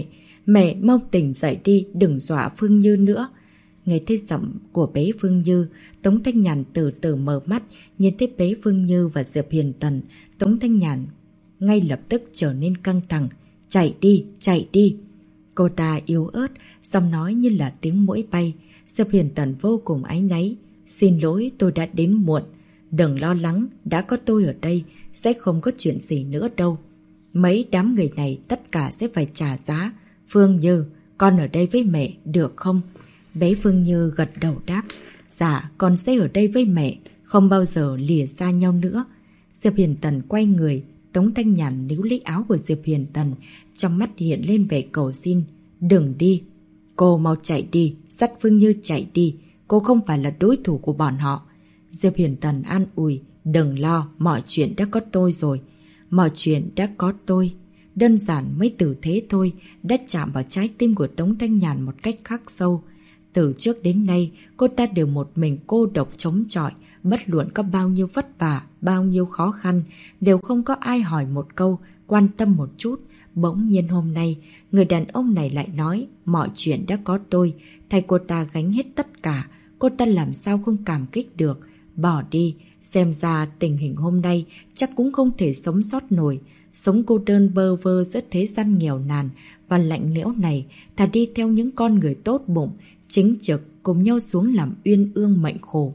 A: Mẹ mau tỉnh dậy đi, đừng dọa Phương Như nữa. Nghe thấy giọng của bé Phương Như, Tống Thanh Nhàn từ từ mở mắt, nhìn thấy bé Phương Như và Diệp Hiền Tần. Tống Thanh Nhàn ngay lập tức trở nên căng thẳng. Chạy đi, chạy đi. Cô ta yếu ớt, giọng nói như là tiếng muỗi bay. Diệp Hiền Tần vô cùng áy náy. Xin lỗi, tôi đã đến muộn. Đừng lo lắng, đã có tôi ở đây, sẽ không có chuyện gì nữa đâu. Mấy đám người này tất cả sẽ phải trả giá. Phương Như, con ở đây với mẹ, được không? Bé Phương Như gật đầu đáp. Dạ, con sẽ ở đây với mẹ, không bao giờ lìa xa nhau nữa. Diệp Hiền Tần quay người, Tống Thanh Nhàn níu lấy áo của Diệp Hiền Tần, trong mắt hiện lên vẻ cầu xin. Đừng đi. Cô mau chạy đi, dắt Phương Như chạy đi. Cô không phải là đối thủ của bọn họ. Diệp Hiền Tần an ủi. Đừng lo, mọi chuyện đã có tôi rồi. Mọi chuyện đã có tôi. Đơn giản mấy từ thế thôi đã chạm vào trái tim của Tống Thanh Nhàn một cách khắc sâu. Từ trước đến nay, cô ta đều một mình cô độc chống chọi, bất luận có bao nhiêu vất vả, bao nhiêu khó khăn, đều không có ai hỏi một câu, quan tâm một chút. Bỗng nhiên hôm nay, người đàn ông này lại nói, mọi chuyện đã có tôi, thay cô ta gánh hết tất cả, cô ta làm sao không cảm kích được. Bỏ đi, xem ra tình hình hôm nay chắc cũng không thể sống sót nổi. Sống cô đơn bơ vơ giữa thế gian nghèo nàn và lạnh lẽo này, thà đi theo những con người tốt bụng, chính trực cùng nhau xuống làm uyên ương mệnh khổ.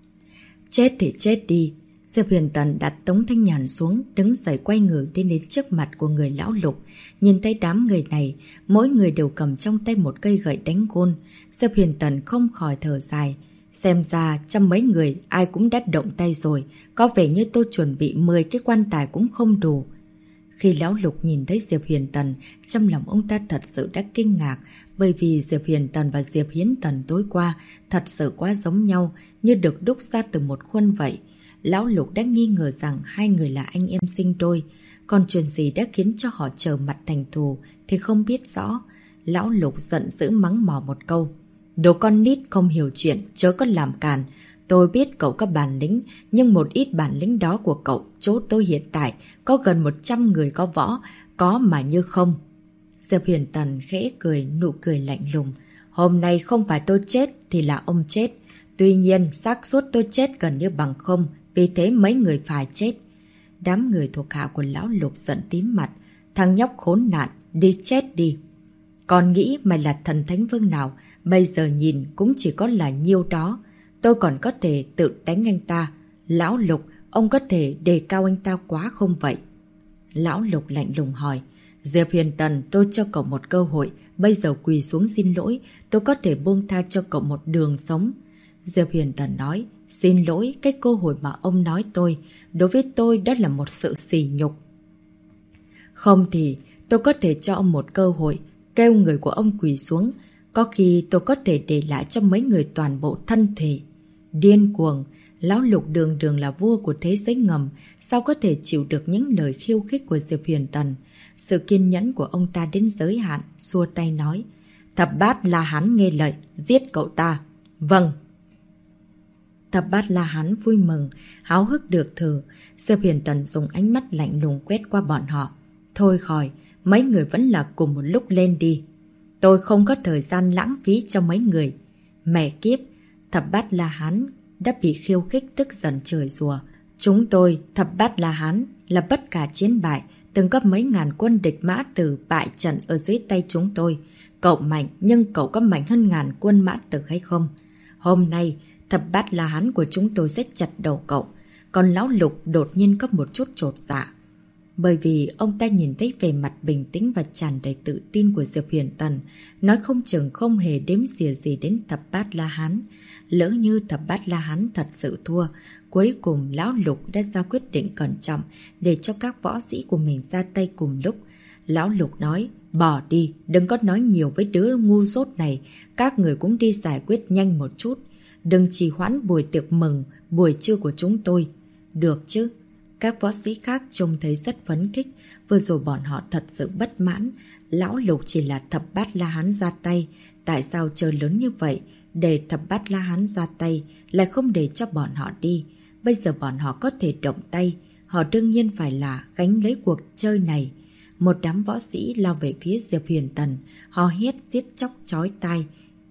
A: Chết thì chết đi. Diệp Huyền Tần đặt Tống Thanh Nhàn xuống, đứng dậy quay người đi đến trước mặt của người lão Lục. Nhìn thấy đám người này, mỗi người đều cầm trong tay một cây gậy đánh gôn. Diệp Huyền Tần không khỏi thở dài. Xem ra trong mấy người ai cũng đã động tay rồi, có vẻ như tôi chuẩn bị 10 cái quan tài cũng không đủ. Khi lão Lục nhìn thấy Diệp Huyền Tần, trong lòng ông ta thật sự đã kinh ngạc, bởi vì Diệp Huyền Tần và Diệp Hiến Tần tối qua thật sự quá giống nhau, như được đúc ra từ một khuôn vậy. Lão Lục đã nghi ngờ rằng hai người là anh em sinh đôi, còn chuyện gì đã khiến cho họ trở mặt thành thù thì không biết rõ. Lão Lục giận dữ mắng mỏ một câu. Đồ con nít không hiểu chuyện, chớ có làm càn. Tôi biết cậu có bản lĩnh, nhưng một ít bản lĩnh đó của cậu, chỗ tôi hiện tại có gần 100 người có võ, có mà như không. Diệp Huyền Tần khẽ cười, nụ cười lạnh lùng. Hôm nay không phải tôi chết thì là ông chết. Tuy nhiên, xác suất tôi chết gần như bằng không, vì thế mấy người phải chết. Đám người thuộc hạ của lão Lục giận tím mặt. Thằng nhóc khốn nạn, đi chết đi. Còn nghĩ mày là thần thánh vương nào, bây giờ nhìn cũng chỉ có là nhiêu đó. Tôi còn có thể tự đánh anh ta. Lão Lục, ông có thể đề cao anh ta quá không vậy? Lão Lục lạnh lùng hỏi. Diệp Huyền Tần, tôi cho cậu một cơ hội. Bây giờ quỳ xuống xin lỗi, tôi có thể buông tha cho cậu một đường sống. Diệp Huyền Tần nói. Xin lỗi, cái cơ hội mà ông nói tôi, đối với tôi đó là một sự sỉ nhục. Không thì tôi có thể cho ông một cơ hội, kêu người của ông quỳ xuống. Có khi tôi có thể để lại cho mấy người toàn bộ thân thể. Điên cuồng, lão Lục đường đường là vua của thế giới ngầm, sao có thể chịu được những lời khiêu khích của Diệp Huyền Tần. Sự kiên nhẫn của ông ta đến giới hạn, xua tay nói. Thập Bát La Hán nghe lệnh, giết cậu ta. Vâng. Thập Bát La Hán vui mừng, háo hức được thử. Diệp Huyền Tần dùng ánh mắt lạnh lùng quét qua bọn họ. Thôi khỏi, mấy người vẫn là cùng một lúc lên đi. Tôi không có thời gian lãng phí cho mấy người. Mẹ kiếp, Thập Bát La Hán đã bị khiêu khích tức giận chửi rủa. Chúng tôi, Thập Bát La Hán, là bất cả chiến bại, từng có mấy ngàn quân địch mã tử bại trận ở dưới tay chúng tôi. Cậu mạnh, nhưng cậu có mạnh hơn ngàn quân mã tử hay không? Hôm nay, Thập Bát La Hán của chúng tôi sẽ chặt đầu cậu. Còn lão Lục đột nhiên có một chút chột dạ. Bởi vì ông ta nhìn thấy vẻ mặt bình tĩnh và tràn đầy tự tin của Diệp Huyền Tần, nói không chừng không hề đếm xỉa gì đến Thập Bát La Hán. Lỡ như Thập Bát La Hán thật sự thua, cuối cùng lão Lục đã ra quyết định cẩn trọng để cho các võ sĩ của mình ra tay cùng lúc. Lão Lục nói, bỏ đi, đừng có nói nhiều với đứa ngu dốt này, các người cũng đi giải quyết nhanh một chút. Đừng trì hoãn buổi tiệc mừng, buổi trưa của chúng tôi. Được chứ? Các võ sĩ khác trông thấy rất phấn khích, vừa rồi bọn họ thật sự bất mãn. Lão Lục chỉ là Thập Bát La Hán ra tay, tại sao chơi lớn như vậy? Để Thập Bát La Hán ra tay, lại không để cho bọn họ đi. Bây giờ bọn họ có thể động tay, họ đương nhiên phải là gánh lấy cuộc chơi này. một đám võ sĩ lao về phía Diệp Huyền Tần, hò hét giết chóc chói tai,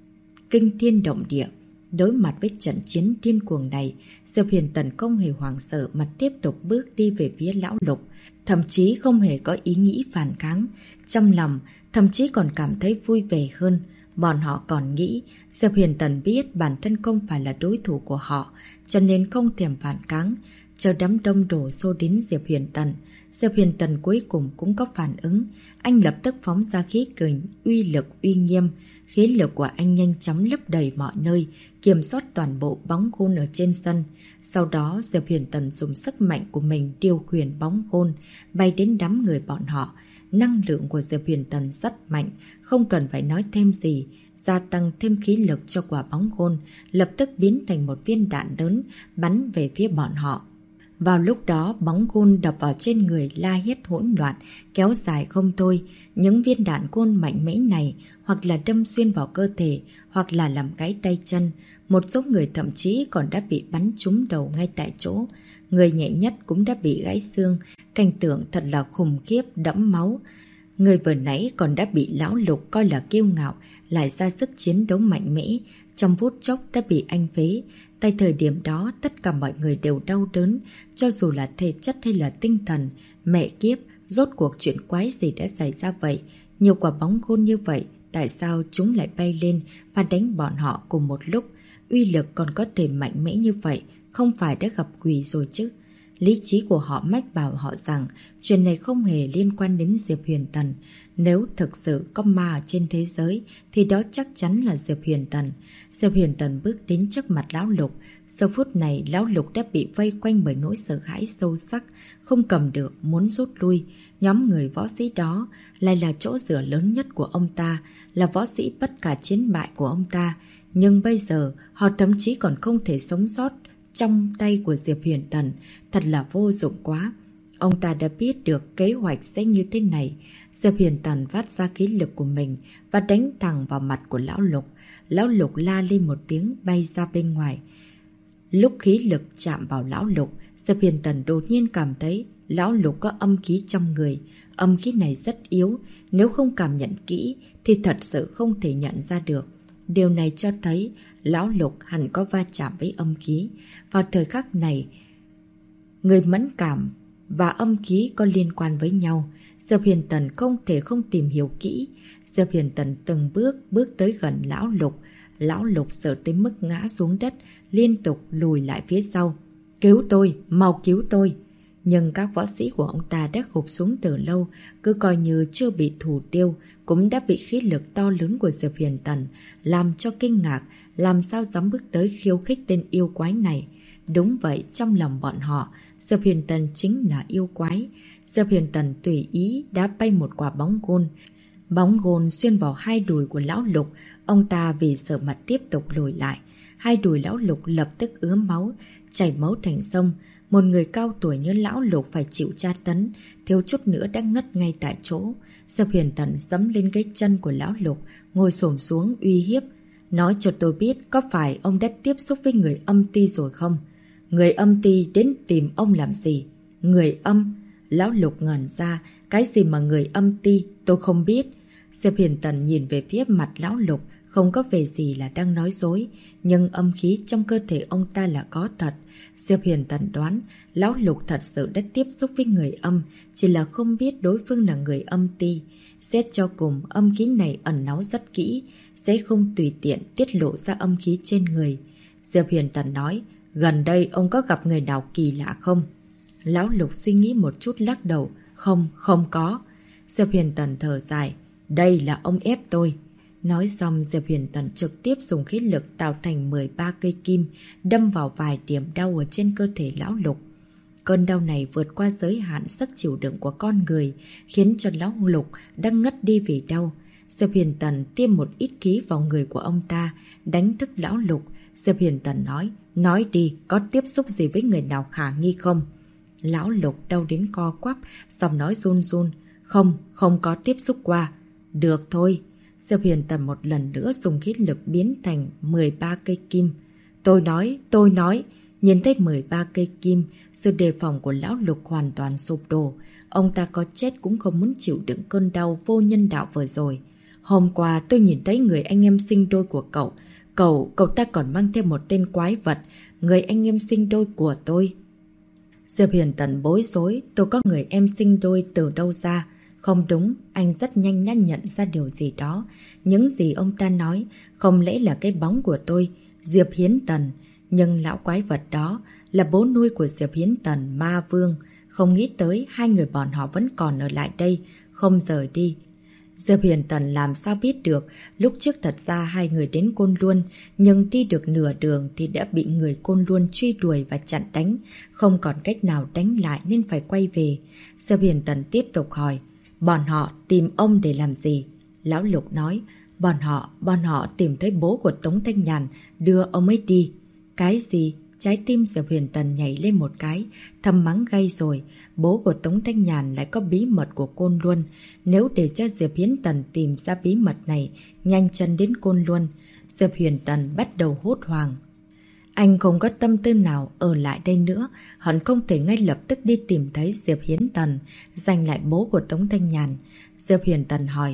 A: kinh thiên động địa. Đối mặt với trận chiến điên cuồng này, Diệp Huyền Tần không hề hoảng sợ mà tiếp tục bước đi về phía Lão Lục, thậm chí không hề có ý nghĩ phản kháng. Trong lòng, thậm chí còn cảm thấy vui vẻ hơn. Bọn họ còn nghĩ Diệp Huyền Tần biết bản thân không phải là đối thủ của họ, cho nên không thèm phản kháng. Chờ đám đông đổ xô đến Diệp Huyền Tần, Diệp Huyền Tần cuối cùng cũng có phản ứng. Anh lập tức phóng ra khí kình uy lực uy nghiêm. Khí lực của anh nhanh chóng lấp đầy mọi nơi, kiểm soát toàn bộ bóng khôn ở trên sân. Sau đó Diệp Huyền Tần dùng sức mạnh của mình điều khiển bóng khôn bay đến đám người bọn họ. Năng lượng của Diệp Huyền Tần rất mạnh, không cần phải nói thêm gì. Gia tăng thêm khí lực cho quả bóng khôn, lập tức biến thành một viên đạn lớn bắn về phía bọn họ. Vào lúc đó, bóng khôn đập vào trên người la hét hỗn loạn, kéo dài không thôi. Những viên đạn côn mạnh mẽ này hoặc là đâm xuyên vào cơ thể, hoặc là làm gãy tay chân. Một số người thậm chí còn đã bị bắn trúng đầu ngay tại chỗ. Người nhẹ nhất cũng đã bị gãy xương. Cảnh tượng thật là khủng khiếp, đẫm máu. Người vừa nãy còn đã bị Lão Lục coi là kiêu ngạo, lại ra sức chiến đấu mạnh mẽ, trong phút chốc đã bị anh phế. Tại thời điểm đó, tất cả mọi người đều đau đớn, cho dù là thể chất hay là tinh thần. Mẹ kiếp, rốt cuộc chuyện quái gì đã xảy ra vậy? Nhiều quả bóng khôn như vậy, tại sao chúng lại bay lên và đánh bọn họ cùng một lúc? Uy lực còn có thể mạnh mẽ như vậy, không phải đã gặp quỷ rồi chứ? Lý trí của họ mách bảo họ rằng chuyện này không hề liên quan đến Diệp Huyền Tần. Nếu thực sự có ma ở trên thế giới thì đó chắc chắn là Diệp Huyền Tần. Diệp Huyền Tần bước đến trước mặt Lão Lục. Giờ phút này Lão Lục đã bị vây quanh bởi nỗi sợ hãi sâu sắc, không cầm được muốn rút lui. Nhóm người võ sĩ đó lại là chỗ dựa lớn nhất của ông ta, là võ sĩ bất khả chiến bại của ông ta. Nhưng bây giờ họ thậm chí còn không thể sống sót trong tay của Diệp Huyền Tần, thật là vô dụng quá. Ông ta đã biết được kế hoạch sẽ như thế này. Diệp Huyền Tần phát ra khí lực của mình và đánh thẳng vào mặt của Lão Lục. Lão Lục la lên một tiếng bay ra bên ngoài. Lúc khí lực chạm vào Lão Lục, Diệp Huyền Tần đột nhiên cảm thấy Lão Lục có âm khí trong người. Âm khí này rất yếu, nếu không cảm nhận kỹ thì thật sự không thể nhận ra được. Điều này cho thấy Lão Lục hẳn có va chạm với âm khí. Vào thời khắc này, người mẫn cảm và âm khí có liên quan với nhau. Diệp Huyền Tần không thể không tìm hiểu kỹ. Diệp Huyền Tần từng bước tới gần Lão Lục. Lão Lục sợ tới mức ngã xuống đất, liên tục lùi lại phía sau. Cứu tôi, mau cứu tôi. Nhưng các võ sĩ của ông ta đã gục xuống từ lâu, cứ coi như chưa bị thủ tiêu, cũng đã bị khí lực to lớn của Diệp Huyền Tần làm cho kinh ngạc, làm sao dám bước tới khiêu khích tên yêu quái này. Đúng vậy, trong lòng bọn họ, Diệp Huyền Tần chính là yêu quái. Diệp Huyền Tần tùy ý đá bay một quả bóng gôn. Bóng gôn xuyên vào hai đùi của Lão Lục, ông ta vì sợ mặt tiếp tục lùi lại. Hai đùi Lão Lục lập tức ứa máu, chảy máu thành sông. Một người cao tuổi như Lão Lục phải chịu tra tấn, thiếu chút nữa đã ngất ngay tại chỗ. Diệp Huyền Tần giẫm lên cái chân của Lão Lục, ngồi xổm xuống uy hiếp. Nói cho tôi biết có phải ông đã tiếp xúc với người âm ti rồi không? Người âm ti đến tìm ông làm gì? Người âm? Lão Lục ngẩn ra, cái gì mà người âm ti, tôi không biết. Diệp Huyền Tần nhìn về phía mặt Lão Lục, không có vẻ gì là đang nói dối, nhưng âm khí trong cơ thể ông ta là có thật. Diệp Huyền Tần đoán Lão Lục thật sự đã tiếp xúc với người âm, chỉ là không biết đối phương là người âm ti. Xét cho cùng, âm khí này ẩn náu rất kỹ, sẽ không tùy tiện tiết lộ ra âm khí trên người. Diệp Huyền Tần nói, gần đây ông có gặp người nào kỳ lạ không? Lão Lục suy nghĩ một chút lắc đầu, không có. Diệp Huyền Tần thở dài, đây là ông ép tôi. Nói xong, Diệp Huyền Tần trực tiếp dùng khí lực tạo thành 13 cây kim, đâm vào vài điểm đau ở trên cơ thể Lão Lục. Cơn đau này vượt qua giới hạn sức chịu đựng của con người, khiến cho Lão Lục đang ngất đi vì đau. Diệp Huyền Tần tiêm một ít khí vào người của ông ta, đánh thức Lão Lục. Diệp Huyền Tần nói đi, có tiếp xúc gì với người nào khả nghi không? Lão Lục đau đến co quắp, giọng nói run run. Không có tiếp xúc qua. Được thôi. Diệp Huyền Tần một lần nữa dùng khí lực biến thành 13 cây kim. Tôi nói. Nhìn thấy 13 cây kim, sự đề phòng của Lão Lục hoàn toàn sụp đổ. ông ta có chết cũng không muốn chịu đựng cơn đau vô nhân đạo vừa rồi. Hôm qua tôi nhìn thấy người anh em sinh đôi của cậu. Cậu ta còn mang theo một tên quái vật, người anh em sinh đôi của tôi. Diệp Huyền Tần bối rối, tôi có người em sinh đôi từ đâu ra? Không đúng, anh rất nhanh đã nhận ra điều gì đó. Những gì ông ta nói, không lẽ là cái bóng của tôi, Diệp Hiến Tần. Nhưng lão quái vật đó là bố nuôi của Diệp Hiến Tần, Ma Vương. Không nghĩ tới hai người bọn họ vẫn còn ở lại đây, không rời đi. Diệp Huyền Tần làm sao biết được, lúc trước thật ra hai người đến Côn Luân, nhưng đi được nửa đường thì đã bị người Côn Luân truy đuổi và chặn đánh, không còn cách nào đánh lại nên phải quay về. Diệp Huyền Tần tiếp tục hỏi, bọn họ tìm ông để làm gì? Lão Lục nói, bọn họ tìm thấy bố của Tống Thanh Nhàn, đưa ông ấy đi. Cái gì? Trái tim Diệp Huyền Tần nhảy lên một cái, thầm mắng gay rồi, bố của Tống Thanh Nhàn lại có bí mật của Côn Luân. Nếu để cho Diệp Hiến Tần tìm ra bí mật này, nhanh chân đến Côn Luân, Diệp Huyền Tần bắt đầu hốt hoảng. Anh không có tâm tư nào ở lại đây nữa, hắn không thể ngay lập tức đi tìm thấy Diệp Hiến Tần, giành lại bố của Tống Thanh Nhàn. Diệp Huyền Tần hỏi,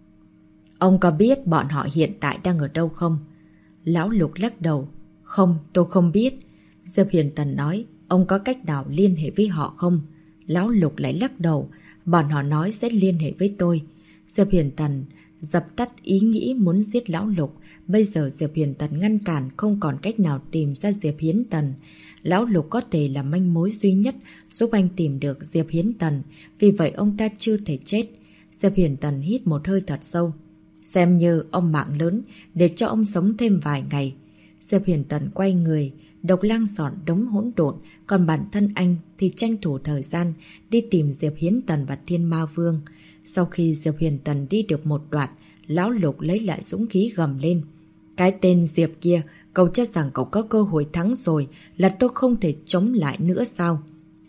A: ông có biết bọn họ hiện tại đang ở đâu không? Lão Lục lắc đầu, không, tôi không biết. Diệp Huyền Tần nói, ông có cách nào liên hệ với họ không? Lão Lục lại lắc đầu, bọn họ nói sẽ liên hệ với tôi. Diệp Huyền Tần dập tắt ý nghĩ muốn giết Lão Lục. Bây giờ Diệp Huyền Tần ngăn cản, không còn cách nào tìm ra Diệp Hiến Tần. Lão Lục có thể là manh mối duy nhất giúp anh tìm được Diệp Hiến Tần, vì vậy ông ta chưa thể chết. Diệp Huyền Tần hít một hơi thật sâu. Xem như ông mạng lớn, để cho ông sống thêm vài ngày. Diệp Huyền Tần quay người, Độc Lang dọn đống hỗn độn, còn bản thân anh thì tranh thủ thời gian đi tìm Diệp Hiến Tần và Thiên Ma Vương. Sau khi Diệp Huyền Tần đi được một đoạn, Lão Lục lấy lại dũng khí gầm lên. Cái tên Diệp kia, cậu cho rằng cậu có cơ hội thắng rồi, là tôi không thể chống lại nữa sao?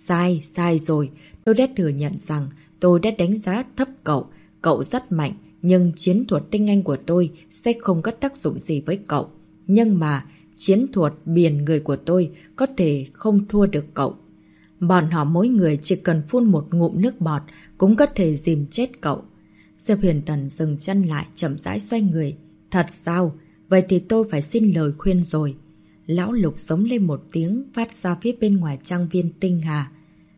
A: Sai rồi, tôi đã thừa nhận rằng tôi đã đánh giá thấp cậu. Cậu rất mạnh, nhưng chiến thuật tinh anh của tôi sẽ không có tác dụng gì với cậu. Nhưng mà chiến thuật biển người của tôi có thể không thua được cậu. Bọn họ mỗi người chỉ cần phun một ngụm nước bọt cũng có thể dìm chết cậu. Diệp Huyền Tần dừng chân lại, chậm rãi xoay người. Thật sao? Vậy thì tôi phải xin lời khuyên rồi. Lão Lục giống lên một tiếng phát ra phía bên ngoài trang viên Tinh Hà.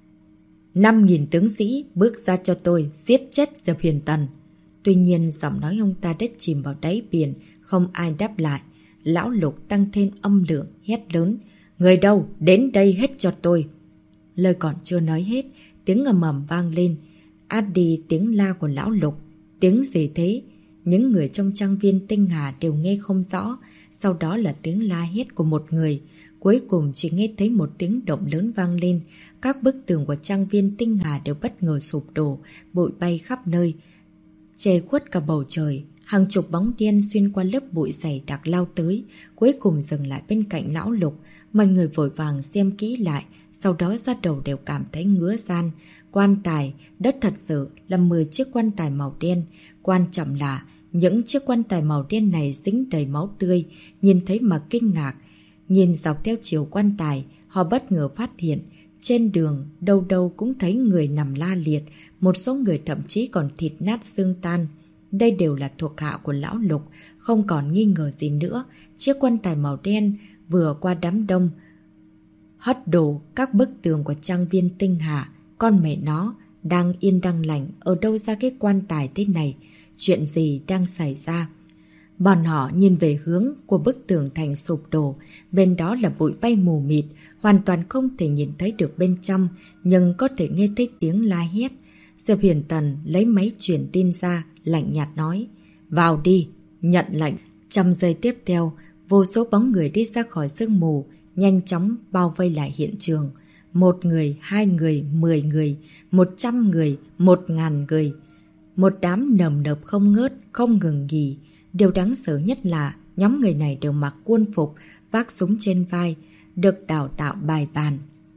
A: 5.000 tướng sĩ bước ra cho tôi giết chết Diệp Huyền Tần. Tuy nhiên giọng nói ông ta đã chìm vào đáy biển, không ai đáp lại. Lão Lục tăng thêm âm lượng, hét lớn. Người đâu? Đến đây hết cho tôi. Lời còn chưa nói hết, tiếng ầm ầm vang lên. Át đi tiếng la của Lão Lục. Tiếng gì thế? Những người trong trang viên Tinh Hà đều nghe không rõ. Sau đó là tiếng la hét của một người. Cuối cùng chỉ nghe thấy một tiếng động lớn vang lên. Các bức tường của trang viên Tinh Hà đều bất ngờ sụp đổ, bụi bay khắp nơi, che khuất cả bầu trời. Hàng chục bóng đen xuyên qua lớp bụi dày đặc lao tới, cuối cùng dừng lại bên cạnh Lão Lục. Mọi người vội vàng xem kỹ lại, sau đó ra đầu đều cảm thấy ngứa ran. Quan tài, đất thật sự là 10 chiếc quan tài màu đen. Quan trọng là những chiếc quan tài màu đen này dính đầy máu tươi, nhìn thấy mà kinh ngạc. Nhìn dọc theo chiều quan tài, họ bất ngờ phát hiện trên đường đâu đâu cũng thấy người nằm la liệt, một số người thậm chí còn thịt nát xương tan. Đây đều là thuộc hạ của Lão Lục, không còn nghi ngờ gì nữa. Chiếc quan tài màu đen vừa qua đám đông hất đổ các bức tường của trang viên Tinh Hà. Con mẹ nó, đang yên đang lành, ở đâu ra cái quan tài thế này? Chuyện gì đang xảy ra? Bọn họ nhìn về hướng của bức tường thành sụp đổ, bên đó là bụi bay mù mịt, hoàn toàn không thể nhìn thấy được bên trong, nhưng có thể nghe thấy tiếng la hét. Diệp Huyền Tần lấy máy truyền tin ra, lạnh nhạt nói, vào đi, nhận lệnh. Trong giây tiếp theo, vô số bóng người đi ra khỏi sương mù, nhanh chóng bao vây lại hiện trường. 1 người, 2 người, 10 người, 100 người, 1000 người. Một đám nầm nập không ngớt, không ngừng nghỉ. Điều đáng sợ nhất là nhóm người này đều mặc quân phục, vác súng trên vai, được đào tạo bài bản.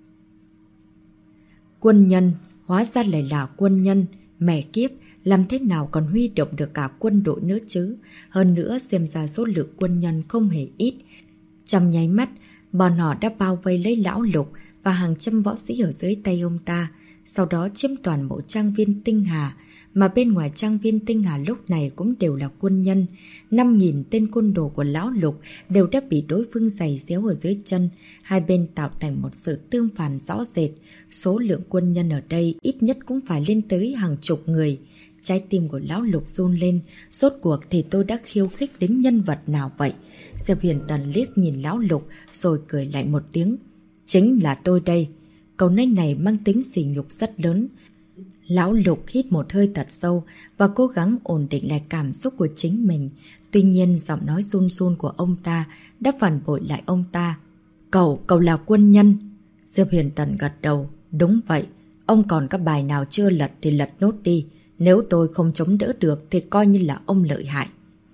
A: Quân nhân, hóa ra lại là quân nhân, mẹ kiếp, làm thế nào còn huy động được cả quân đội nữa chứ? Hơn nữa xem ra số lượng quân nhân không hề ít. Trong nháy mắt, bọn họ đã bao vây lấy Lão Lục và hàng trăm võ sĩ ở dưới tay ông ta. sau đó chiếm toàn bộ trang viên Tinh Hà, mà bên ngoài trang viên Tinh Hà lúc này cũng đều là quân nhân. 5.000 tên côn đồ của Lão Lục đều đã bị đối phương giày xéo ở dưới chân, hai bên tạo thành một sự tương phản rõ rệt. Số lượng quân nhân ở đây ít nhất cũng phải lên tới hàng chục người. Trái tim của Lão Lục run lên, rốt cuộc thì tôi đã khiêu khích đến nhân vật nào vậy? Diệp Huyền Tần liếc nhìn Lão Lục rồi cười lạnh một tiếng. Chính là tôi đây. Câu nói này mang tính sỉ nhục rất lớn. Lão Lục hít một hơi thật sâu và cố gắng ổn định lại cảm xúc của chính mình. Tuy nhiên giọng nói run run của ông ta đã phản bội lại ông ta. Cậu là quân nhân. Diệp Huyền Tần gật đầu. Đúng vậy. Ông còn các bài nào chưa lật thì lật nốt đi. Nếu tôi không chống đỡ được thì coi như là ông lợi hại.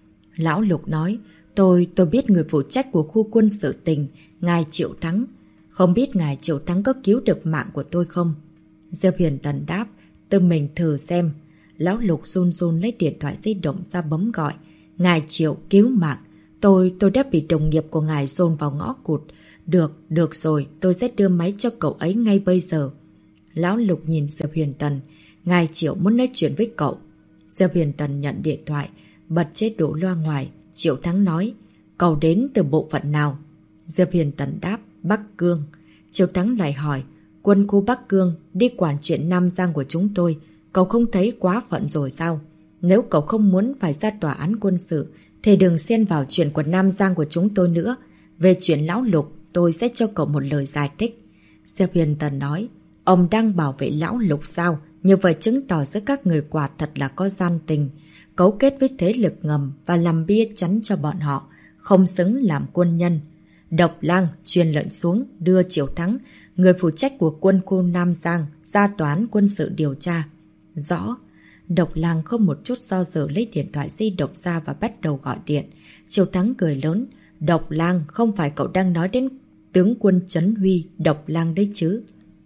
A: Lão Lục nói. Tôi biết người phụ trách của khu quân sự tỉnh, ngài Triệu Thắng. Không biết ngài Triệu Thắng có cứu được mạng của tôi không? Diệp Huyền Tần đáp. Tự mình thử xem. Lão Lục run run lấy điện thoại di động ra bấm gọi. Ngài Triệu cứu mạng. Tôi đã bị đồng nghiệp của ngài dồn vào ngõ cụt. Được rồi, tôi sẽ đưa máy cho cậu ấy ngay bây giờ. Lão Lục nhìn Diệp Huyền Tần. Ngài Triệu muốn nói chuyện với cậu. Diệp Huyền Tần nhận điện thoại, bật chế độ loa ngoài. Triệu Thắng nói. Cậu đến từ bộ phận nào? Diệp Huyền Tần đáp. Bắc Cương. Triệu Thắng lại hỏi. Quân khu Bắc Cương đi quản chuyện Nam Giang của chúng tôi. Cậu không thấy quá phận rồi sao? Nếu cậu không muốn phải ra tòa án quân sự thì đừng xen vào chuyện của Nam Giang của chúng tôi nữa. Về chuyện Lão Lục tôi sẽ cho cậu một lời giải thích. Diệp Huyền Tần nói. Ông đang bảo vệ Lão Lục sao? Như vậy chứng tỏ giữa các người quả thật là có gian tình, cấu kết với thế lực ngầm và làm bia chắn cho bọn họ, không xứng làm quân nhân. Độc Lang truyền lệnh xuống đưa Triệu Thắng, người phụ trách của quân khu Nam Giang, ra tòa án quân sự điều tra. Rõ. Độc Lang không một chút do dự lấy điện thoại di động ra và bắt đầu gọi điện. Triệu Thắng cười lớn. Độc Lang, không phải cậu đang nói đến tướng quân Trấn Huy Độc Lang đấy chứ?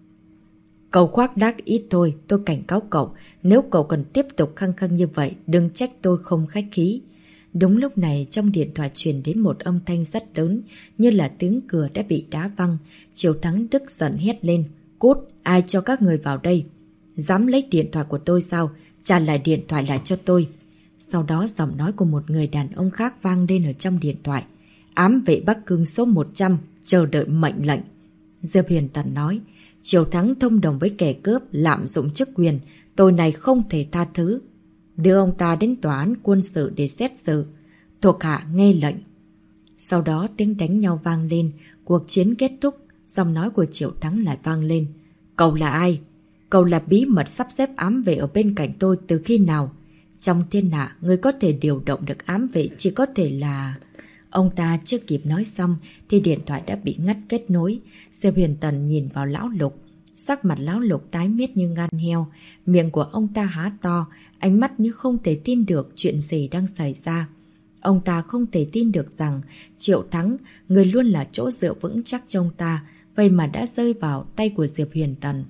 A: Cậu khoác đác ít thôi, tôi cảnh cáo cậu. Nếu cậu cần tiếp tục khăng khăng như vậy, đừng trách tôi không khách khí. Đúng lúc này trong điện thoại truyền đến một âm thanh rất lớn, như là tiếng cửa đã bị đá văng. Triệu Thắng tức giận hét lên. Cút, ai cho các người vào đây? Dám lấy điện thoại của tôi sao? Trả lại điện thoại lại cho tôi. Sau đó giọng nói của một người đàn ông khác vang lên ở trong điện thoại. Ám vệ Bắc Cương số 100, chờ đợi mệnh lệnh. Diệp Huyền Tần nói. Triệu Thắng thông đồng với kẻ cướp, lạm dụng chức quyền. Tôi này không thể tha thứ. Đưa ông ta đến tòa án quân sự để xét xử. Thuộc hạ nghe lệnh. Sau đó tiếng đánh nhau vang lên. Cuộc chiến kết thúc. Giọng nói của Triệu Thắng lại vang lên. Cậu là ai? Cậu là bí mật sắp xếp ám vệ ở bên cạnh tôi từ khi nào? Trong thiên hạ, người có thể điều động được ám vệ chỉ có thể là... Ông ta chưa kịp nói xong thì điện thoại đã bị ngắt kết nối. Diệp Huyền Tần nhìn vào Lão Lục. Sắc mặt Lão Lục tái mét như gan heo. Miệng của ông ta há to, ánh mắt như không thể tin được chuyện gì đang xảy ra. Ông ta không thể tin được rằng Triệu Thắng, người luôn là chỗ dựa vững chắc cho ông ta, vậy mà đã rơi vào tay của Diệp Huyền Tần.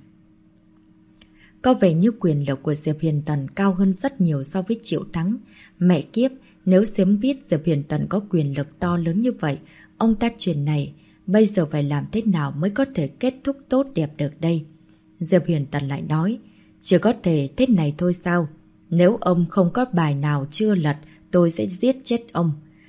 A: Có vẻ như quyền lực của Diệp Huyền Tần cao hơn rất nhiều so với Triệu Thắng. Mẹ kiếp, nếu sớm biết Diệp Huyền Tần có quyền lực to lớn như vậy, ông ta chuyện này, bây giờ phải làm thế nào mới có thể kết thúc tốt đẹp được đây? Diệp Huyền Tần lại nói, chỉ có thể thế này thôi sao? Nếu ông không có bài nào chưa lật, tôi sẽ giết chết ông.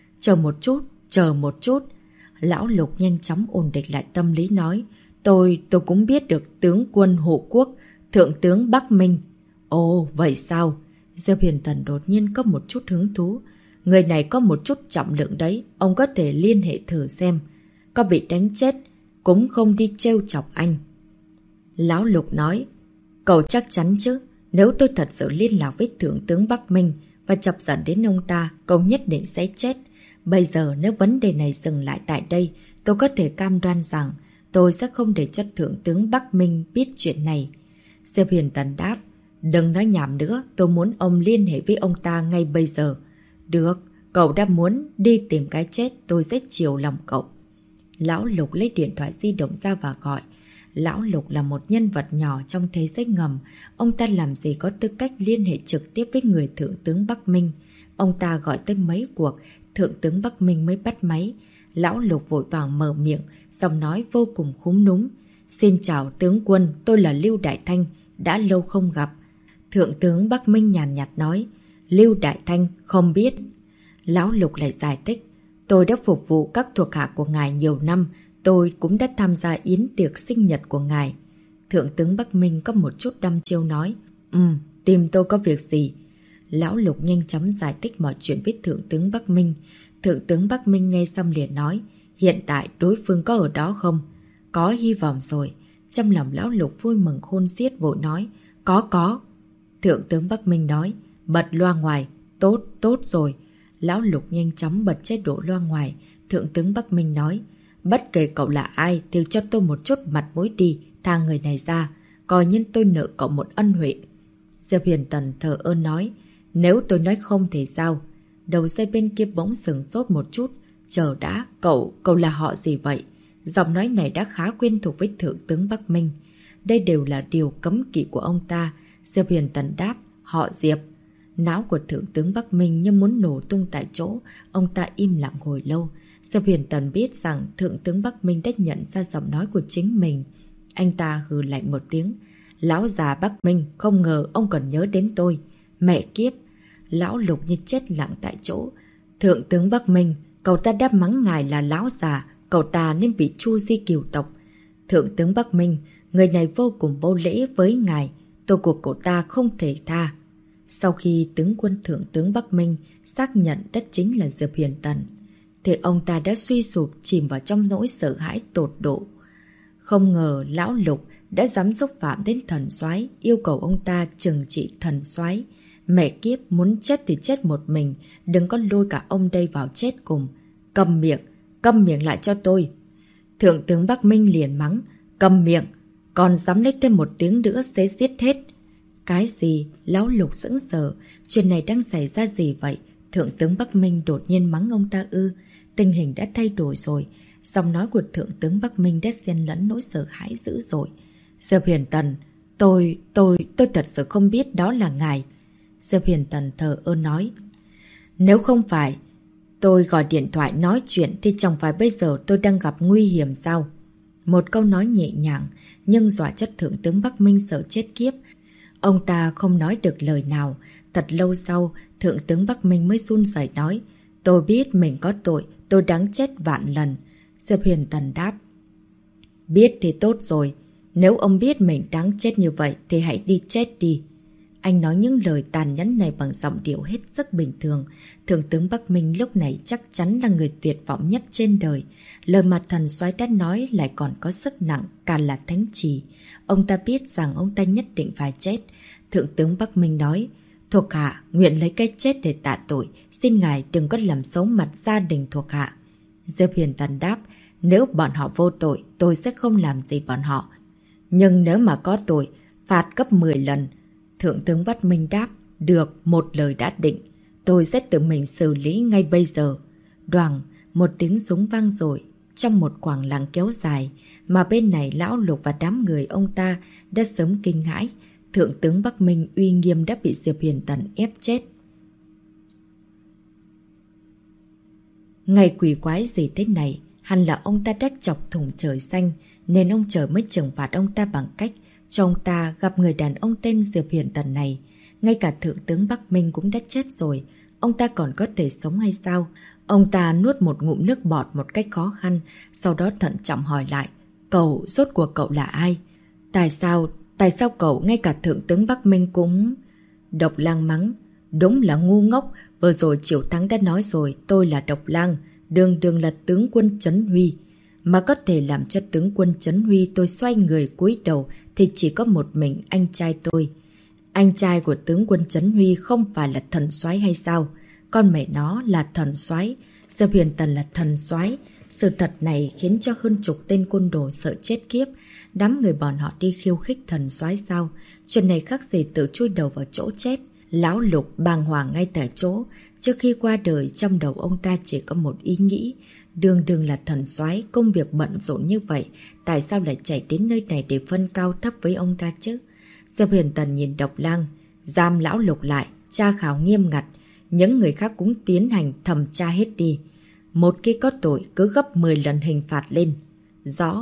A: Chờ một chút. Lão Lục nhanh chóng ổn định lại tâm lý nói, tôi cũng biết được tướng quân hộ quốc, thượng tướng Bắc Minh. Ồ, vậy sao? Diệp Huyền Tần đột nhiên có một chút hứng thú. Người này có một chút trọng lượng đấy, ông có thể liên hệ thử xem. Có bị đánh chết, cũng không đi trêu chọc anh. Lão Lục nói, cậu chắc chắn chứ? Nếu tôi thật sự liên lạc với thượng tướng Bắc Minh và chọc giận đến ông ta, cậu nhất định sẽ chết. Bây giờ nếu vấn đề này dừng lại tại đây, tôi có thể cam đoan rằng tôi sẽ không để cho thượng tướng Bắc Minh biết chuyện này. Diệp Huyền Tần đáp, đừng nói nhảm nữa, tôi muốn ông liên hệ với ông ta ngay bây giờ. Được, cậu đã muốn đi tìm cái chết, tôi sẽ chiều lòng cậu. Lão Lục lấy điện thoại di động ra và gọi. Lão Lục là một nhân vật nhỏ trong thế giới ngầm. Ông ta làm gì có tư cách liên hệ trực tiếp với người thượng tướng Bắc Minh. Ông ta gọi tới mấy cuộc, thượng tướng Bắc Minh mới bắt máy. Lão Lục vội vàng mở miệng, giọng nói vô cùng khúm núm. Xin chào tướng quân, tôi là Lưu Đại Thanh, đã lâu không gặp. Thượng tướng Bắc Minh nhàn nhạt nói, Lưu Đại Thanh không biết. Lão Lục lại giải thích, tôi đã phục vụ các thuộc hạ của ngài nhiều năm, tôi cũng đã tham gia yến tiệc sinh nhật của ngài. Thượng tướng Bắc Minh có một chút đăm chiêu nói, tìm tôi có việc gì? Lão Lục nhanh chóng giải thích mọi chuyện với Thượng tướng Bắc Minh. Thượng tướng Bắc Minh nghe xong liền nói, hiện tại đối phương có ở đó không? Có hy vọng rồi. Trong lòng Lão Lục vui mừng khôn xiết vội nói, có. Thượng tướng Bắc Minh nói, bật loa ngoài. Tốt rồi. Lão Lục nhanh chóng bật chế độ loa ngoài. Thượng tướng Bắc Minh nói, bất kể cậu là ai thì cho tôi một chút mặt mũi đi, tha người này ra, coi như tôi nợ cậu một ân huệ. Diệp Huyền Tần thờ ơ nói, nếu tôi nói không thì sao? Đầu dây bên kia bỗng sừng sốt một chút. Chờ đã, cậu là họ gì vậy? Giọng nói này đã khá quen thuộc với Thượng tướng Bắc Minh. Đây đều là điều cấm kỵ của ông ta. Diệp Huyền Tần đáp, họ Diệp. Não của Thượng tướng Bắc Minh như muốn nổ tung tại chỗ. Ông ta im lặng hồi lâu. Diệp Huyền Tần biết rằng Thượng tướng Bắc Minh đã nhận ra giọng nói của chính mình. Anh ta hừ lạnh một tiếng. Lão già Bắc Minh, không ngờ ông còn nhớ đến tôi. Mẹ kiếp! Lão Lục như chết lặng tại chỗ. Thượng tướng Bắc Minh, cậu ta đáp mắng ngài là lão già, cậu ta nên bị tru di kiều tộc. Thượng tướng Bắc Minh, người này vô cùng vô lễ với ngài, tội của cậu ta không thể tha. Sau khi tướng quân Thượng tướng Bắc Minh xác nhận đó chính là Diệp Huyền Tần, thì ông ta đã suy sụp chìm vào trong nỗi sợ hãi tột độ. Không ngờ Lão Lục đã dám xúc phạm đến thần soái, yêu cầu ông ta trừng trị thần soái. Mẹ kiếp, muốn chết thì chết một mình, đừng có lôi cả ông đây vào chết cùng. Câm miệng lại cho tôi. Thượng tướng Bắc Minh liền mắng, câm miệng, còn dám lấy thêm một tiếng nữa sẽ giết hết. Cái gì? Lão Lục sững sờ, chuyện này đang xảy ra gì vậy? Thượng tướng Bắc Minh đột nhiên mắng ông ta ư? Tình hình đã thay đổi rồi. Giọng nói của Thượng tướng Bắc Minh đã xen lẫn nỗi sợ hãi dữ dội. Diệp Huyền Tần, tôi thật sự không biết đó là ngài. Diệp Huyền Tần thờ ơ nói, nếu không phải tôi gọi điện thoại nói chuyện thì chẳng phải bây giờ tôi đang gặp nguy hiểm sao? Một câu nói nhẹ nhàng nhưng dọa cho Thượng tướng Bắc Minh sợ chết kiếp. Ông ta không nói được lời nào. Thật lâu sau, Thượng tướng Bắc Minh mới run rẩy nói, tôi biết mình có tội, tôi đáng chết vạn lần. Diệp Huyền Tần đáp, biết thì tốt rồi, nếu ông biết mình đáng chết như vậy thì hãy đi chết đi. Anh nói những lời tàn nhẫn này bằng giọng điệu hết sức bình thường. Thượng tướng Bắc Minh lúc này chắc chắn là người tuyệt vọng nhất trên đời. Lời mà thần soái đã nói lại còn có sức nặng, càng là thánh chỉ. Ông ta biết rằng ông ta nhất định phải chết. Thượng tướng Bắc Minh nói, thuộc hạ nguyện lấy cái chết để tạ tội, xin ngài đừng có làm xấu mặt gia đình thuộc hạ. Diệp Huyền Tần đáp, nếu bọn họ vô tội, tôi sẽ không làm gì bọn họ. Nhưng nếu mà có tội, phạt gấp 10 lần. Thượng tướng Bắc Minh đáp, được, một lời đã định, tôi sẽ tự mình xử lý ngay bây giờ. Đoàng, một tiếng súng vang rồi, trong một quãng lặng kéo dài, mà bên này Lão Lục và đám người ông ta đã sớm kinh hãi. Thượng tướng Bắc Minh uy nghiêm đã bị Diệp Huyền Tần ép chết. Ngày quỷ quái gì thế này, hẳn là ông ta đã chọc thủng trời xanh, nên ông trời mới trừng phạt ông ta bằng cách cho ông ta gặp người đàn ông tên Diệp Huyền Tần này. Ngay cả Thượng tướng Bắc Minh cũng đã chết rồi, ông ta còn có thể sống hay sao? Ông ta nuốt một ngụm nước bọt một cách khó khăn, sau đó thận trọng hỏi lại, rốt cuộc cậu là ai? Tại sao cậu ngay cả Thượng tướng Bắc Minh cũng... Độc Lang mắng, đúng là ngu ngốc, vừa rồi Triệu Thắng đã nói rồi, tôi là Độc Lang, đường là tướng quân Trấn Huy. Mà có thể làm cho tướng quân Trấn Huy tôi xoay người cúi đầu thì chỉ có một mình anh trai tôi. Anh trai của tướng quân Trấn Huy không phải là thần soái hay sao? Con mẹ nó là thần soái, Diệp Huyền Tần là thần soái. Sự thật này khiến cho hơn chục tên côn đồ sợ chết kiếp. Đám người bọn họ đi khiêu khích thần soái sao? Chuyện này khác gì tự chui đầu vào chỗ chết. Lão Lục bàng hoàng ngay tại chỗ. Trước khi qua đời, trong đầu ông ta chỉ có một ý nghĩ. Đường là thần soái, công việc bận rộn như vậy, tại sao lại chạy đến nơi này để phân cao thấp với ông ta chứ? Diệp Huyền Tần nhìn Độc Lang, giam Lão Lục lại, tra khảo nghiêm ngặt. Những người khác cũng tiến hành thẩm tra hết đi. Một khi có tội cứ gấp 10 lần hình phạt lên. Rõ.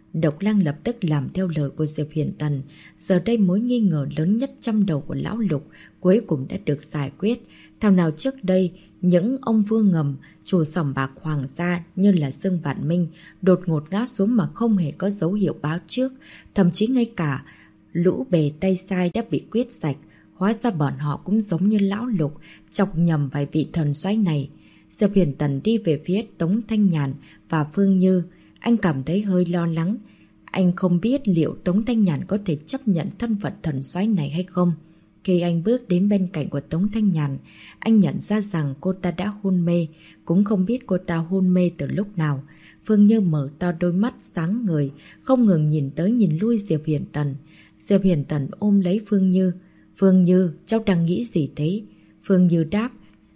A: Độc Lang lập tức làm theo lời của Diệp Huyền Tần. Giờ đây mối nghi ngờ lớn nhất trong đầu của Lão Lục cuối cùng đã được giải quyết. Thảo nào trước đây, những ông vua ngầm, chủ sòng bạc hoàng gia như là Dương Vạn Minh đột ngột ngã xuống mà không hề có dấu hiệu báo trước. Thậm chí ngay cả lũ bề tay sai đã bị quyết sạch. Hóa ra bọn họ cũng giống như Lão Lục, chọc nhầm vài vị thần soái này. Diệp Huyền Tần đi về phía Tống Thanh Nhàn và Phương Như. Anh cảm thấy hơi lo lắng. Anh không biết liệu Tống Thanh Nhàn có thể chấp nhận thân phận thần soái này hay không. Khi anh bước đến bên cạnh của Tống Thanh Nhàn, anh nhận ra rằng cô ta đã hôn mê, cũng không biết cô ta hôn mê từ lúc nào. Phương Như mở to đôi mắt sáng ngời, không ngừng nhìn tới nhìn lui Diệp Huyền Tần. Diệp Huyền Tần ôm lấy Phương Như. Phương Như, cháu đang nghĩ gì thế? Phương Như đáp,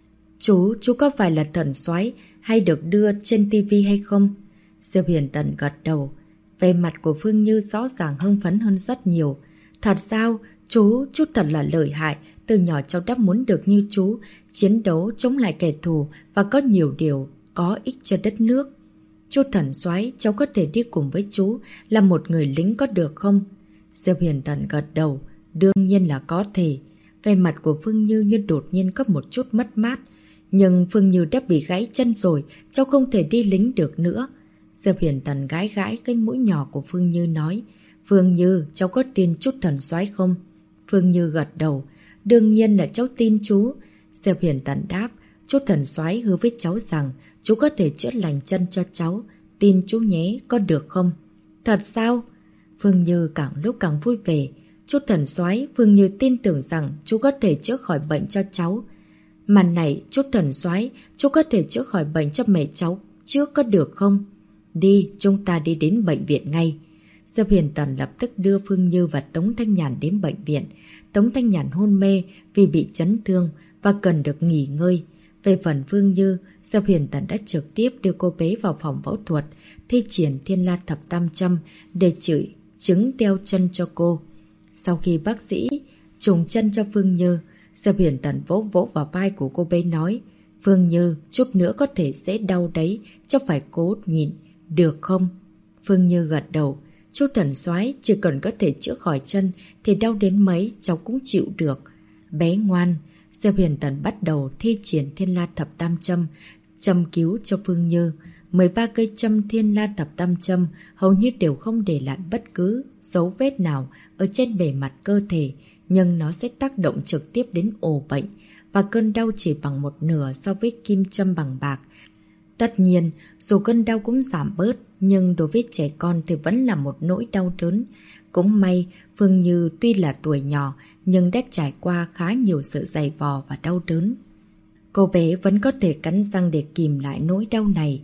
A: chú có phải là thần soái hay được đưa trên tivi hay không? Diệp Huyền Tần gật đầu. Về mặt của Phương Như rõ ràng hưng phấn hơn rất nhiều. Thật sao? Chú thật là lợi hại. Từ nhỏ cháu đã muốn được như chú, chiến đấu chống lại kẻ thù và có nhiều điều có ích cho đất nước. Chú thần soái, cháu có thể đi cùng với chú là một người lính có được không? Diệp Huyền Tần gật đầu. Đương nhiên là có thể. Về mặt của Phương Như như đột nhiên có một chút mất mát. Nhưng Phương Như đã bị gãy chân rồi, cháu không thể đi lính được nữa. Diệp Huyền Tần gãi gãi cái mũi nhỏ của Phương Như nói, Phương Như, cháu có tin chút thần soái không? Phương Như gật đầu. Đương nhiên là cháu tin chú. Diệp Huyền Tần đáp, chút thần soái hứa với cháu rằng chú có thể chữa lành chân cho cháu. Tin chú nhé, có được không? Thật sao? Phương Như càng lúc càng vui vẻ. Chút thần soái, Phương Như tin tưởng rằng chú có thể chữa khỏi bệnh cho cháu. Mà này, chút thần soái, chú có thể chữa khỏi bệnh cho mẹ cháu trước có được không? Đi, chúng ta đi đến bệnh viện ngay. Diệp Huyền Tần lập tức đưa Phương Như và Tống Thanh Nhàn đến bệnh viện. Tống Thanh Nhàn hôn mê vì bị chấn thương và cần được nghỉ ngơi. Về phần Phương Như, Diệp Huyền Tần đã trực tiếp đưa cô bé vào phòng phẫu thuật, thi triển Thiên La Thập Tam Châm để chứng teo chân cho cô. Sau khi bác sĩ trùng chân cho Phương Như, Diệp Huyền Tần vỗ vỗ vào vai của cô bé nói, Phương Như, chút nữa có thể sẽ đau đấy, cháu phải cố nhịn, được không? Phương Như gật đầu. Chú thần soái, chỉ cần có thể chữa khỏi chân thì đau đến mấy cháu cũng chịu được. Bé ngoan. Diệp Huyền Tần bắt đầu thi triển Thiên La Thập Tam Châm, châm cứu cho Phương Như. 13 cây châm Thiên La Thập Tam Châm hầu như đều không để lại bất cứ dấu vết nào ở trên bề mặt cơ thể, nhưng nó sẽ tác động trực tiếp đến ổ bệnh và cơn đau chỉ bằng một nửa so với kim châm bằng bạc. Tất nhiên, dù cơn đau cũng giảm bớt, nhưng đối với trẻ con thì vẫn là một nỗi đau đớn. Cũng may, Phương Như tuy là tuổi nhỏ, nhưng đã trải qua khá nhiều sự dày vò và đau đớn. Cô bé vẫn có thể cắn răng để kìm lại nỗi đau này.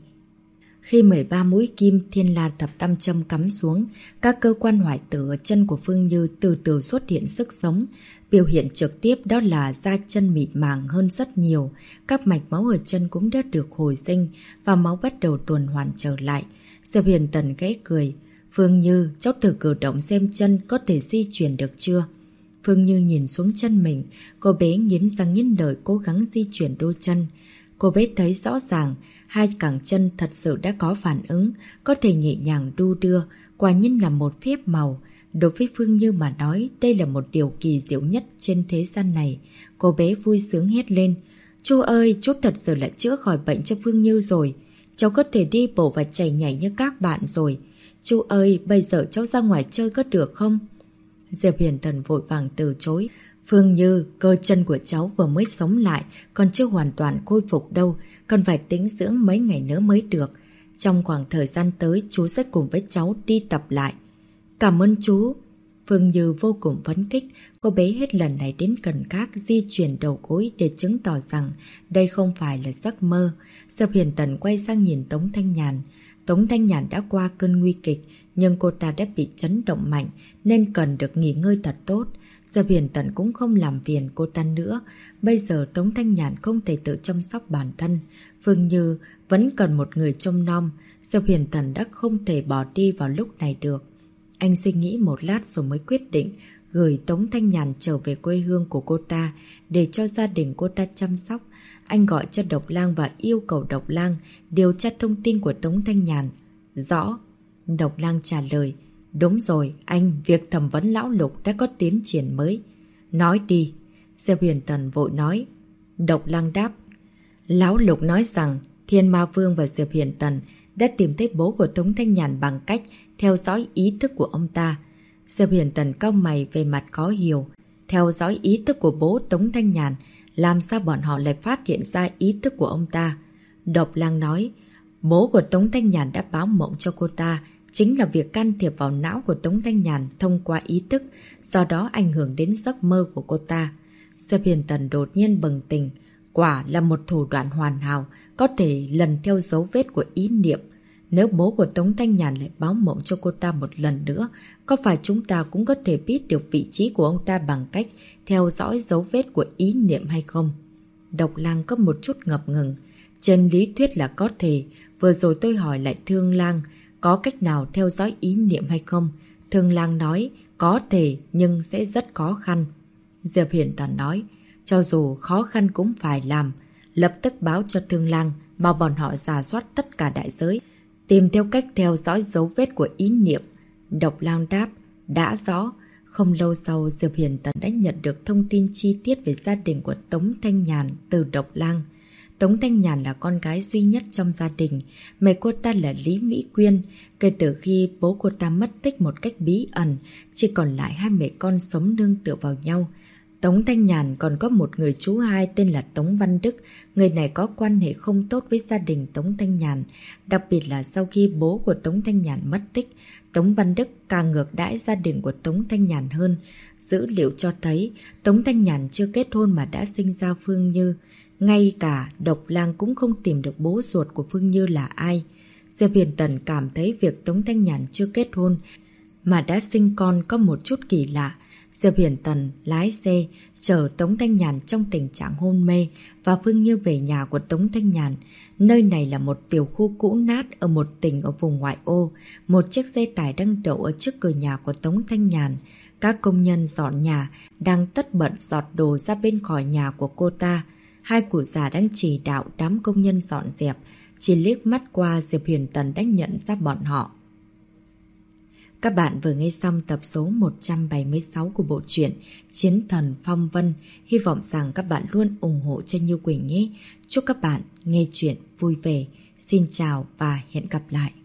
A: Khi 13 mũi kim Thiên La Thập Tam Châm cắm xuống, các cơ quan hoại tử ở chân của Phương Như từ từ xuất hiện sức sống. Biểu hiện trực tiếp đó là da chân mịn màng hơn rất nhiều. Các mạch máu ở chân cũng đã được hồi sinh và máu bắt đầu tuần hoàn trở lại. Diệp Huyền Tần ghé cười. Phương Như, cháu thử cử động xem chân có thể di chuyển được chưa? Phương Như nhìn xuống chân mình. Cô bé nghiến răng nghiến lợi cố gắng di chuyển đôi chân. Cô bé thấy rõ ràng hai cẳng chân thật sự đã có phản ứng, có thể nhẹ nhàng đu đưa, quả nhiên là một phép màu. Đối với Phương Như mà nói, đây là một điều kỳ diệu nhất trên thế gian này. Cô bé vui sướng hét lên. Chú ơi, chú thật sự là chữa khỏi bệnh cho Phương Như rồi. Cháu có thể đi bộ và chạy nhảy như các bạn rồi. Chú ơi, bây giờ cháu ra ngoài chơi có được không? Diệp Huyền Tần vội vàng từ chối. Phương Như, cơ chân của cháu vừa mới sống lại, còn chưa hoàn toàn khôi phục đâu, còn phải tĩnh dưỡng mấy ngày nữa mới được. Trong khoảng thời gian tới, chú sẽ cùng với cháu đi tập lại. Cảm ơn chú. Phương Như vô cùng phấn khích, cô bé hết lần này đến gần khác di chuyển đầu gối để chứng tỏ rằng đây không phải là giấc mơ. Diệp Huyền Tần quay sang nhìn Tống Thanh Nhàn. Tống Thanh Nhàn đã qua cơn nguy kịch, nhưng cô ta đã bị chấn động mạnh nên cần được nghỉ ngơi thật tốt. Diệp Huyền Tần cũng không làm phiền cô ta nữa. Bây giờ Tống Thanh Nhàn không thể tự chăm sóc bản thân. Phương Như vẫn cần một người trông nom. Diệp Huyền Tần đã không thể bỏ đi vào lúc này được. Anh suy nghĩ một lát rồi mới quyết định gửi Tống Thanh Nhàn trở về quê hương của cô ta để cho gia đình cô ta chăm sóc. Anh gọi cho Độc Lang và yêu cầu Độc Lang điều tra thông tin của Tống Thanh Nhàn. Rõ. Độc Lang trả lời. Đúng rồi, anh, việc thẩm vấn lão Lục đã có tiến triển mới. Nói đi. Diệp Huyền Tần vội nói. Độc Lang đáp. Lão Lục nói rằng Thiên Ma Vương và Diệp Huyền Tần đã tìm thấy bố của Tống Thanh Nhàn bằng cách theo dõi ý thức của ông ta. Diệp Huyền Tần cau mày về mặt khó hiểu. Theo dõi ý thức của bố Tống Thanh Nhàn, làm sao bọn họ lại phát hiện ra ý thức của ông ta? Độc Lang nói, bố của Tống Thanh Nhàn đã báo mộng cho cô ta, chính là việc can thiệp vào não của Tống Thanh Nhàn thông qua ý thức, do đó ảnh hưởng đến giấc mơ của cô ta. Diệp Huyền Tần đột nhiên bừng tỉnh, quả là một thủ đoạn hoàn hảo, có thể lần theo dấu vết của ý niệm. Nếu bố của Tống Thanh Nhàn lại báo mộng cho cô ta một lần nữa, có phải chúng ta cũng có thể biết được vị trí của ông ta bằng cách theo dõi dấu vết của ý niệm hay không? Độc Lang có một chút ngập ngừng. Trên lý thuyết là có thể. Vừa rồi tôi hỏi lại Thương Lang có cách nào theo dõi ý niệm hay không? Thương Lang nói có thể nhưng sẽ rất khó khăn. Diệp Huyền Tần nói cho dù khó khăn cũng phải làm. Lập tức báo cho Thương Lang, bảo bọn họ rà soát tất cả đại giới, tìm theo cách theo dõi dấu vết của ý niệm. Độc Lang đáp, đã rõ. Không lâu sau, Diệp Huyền Tần đã nhận được thông tin chi tiết về gia đình của Tống Thanh Nhàn từ Độc Lang. Tống Thanh Nhàn là con gái duy nhất trong gia đình. Mẹ cô ta là Lý Mỹ Quyên. Kể từ khi bố cô ta mất tích một cách bí ẩn, chỉ còn lại hai mẹ con sống nương tựa vào nhau. Tống Thanh Nhàn còn có một người chú hai tên là Tống Văn Đức. Người này có quan hệ không tốt với gia đình Tống Thanh Nhàn. Đặc biệt là sau khi bố của Tống Thanh Nhàn mất tích, Tống Văn Đức càng ngược đãi gia đình của Tống Thanh Nhàn hơn. Dữ liệu cho thấy Tống Thanh Nhàn chưa kết hôn mà đã sinh ra Phương Như. Ngay cả Độc Lang cũng không tìm được bố ruột của Phương Như là ai. Diệp Huyền Tần cảm thấy việc Tống Thanh Nhàn chưa kết hôn mà đã sinh con có một chút kỳ lạ. Diệp Huyền Tần lái xe chở Tống Thanh Nhàn trong tình trạng hôn mê và Phương Như về nhà của Tống Thanh Nhàn. Nơi này là một tiểu khu cũ nát ở một tỉnh ở vùng ngoại ô. Một chiếc xe tải đang đậu ở trước cửa nhà của Tống Thanh Nhàn. Các công nhân dọn nhà đang tất bật giọt đồ ra bên khỏi nhà của cô ta. Hai cụ già đang chỉ đạo đám công nhân dọn dẹp. Chỉ liếc mắt qua, Diệp Huyền Tần đã nhận ra bọn họ. Các bạn vừa nghe xong tập số 176 của bộ truyện Chiến Thần Phong Vân. Hy vọng rằng các bạn luôn ủng hộ cho Như Quỳnh nhé. Chúc các bạn nghe chuyện vui vẻ. Xin chào và hẹn gặp lại.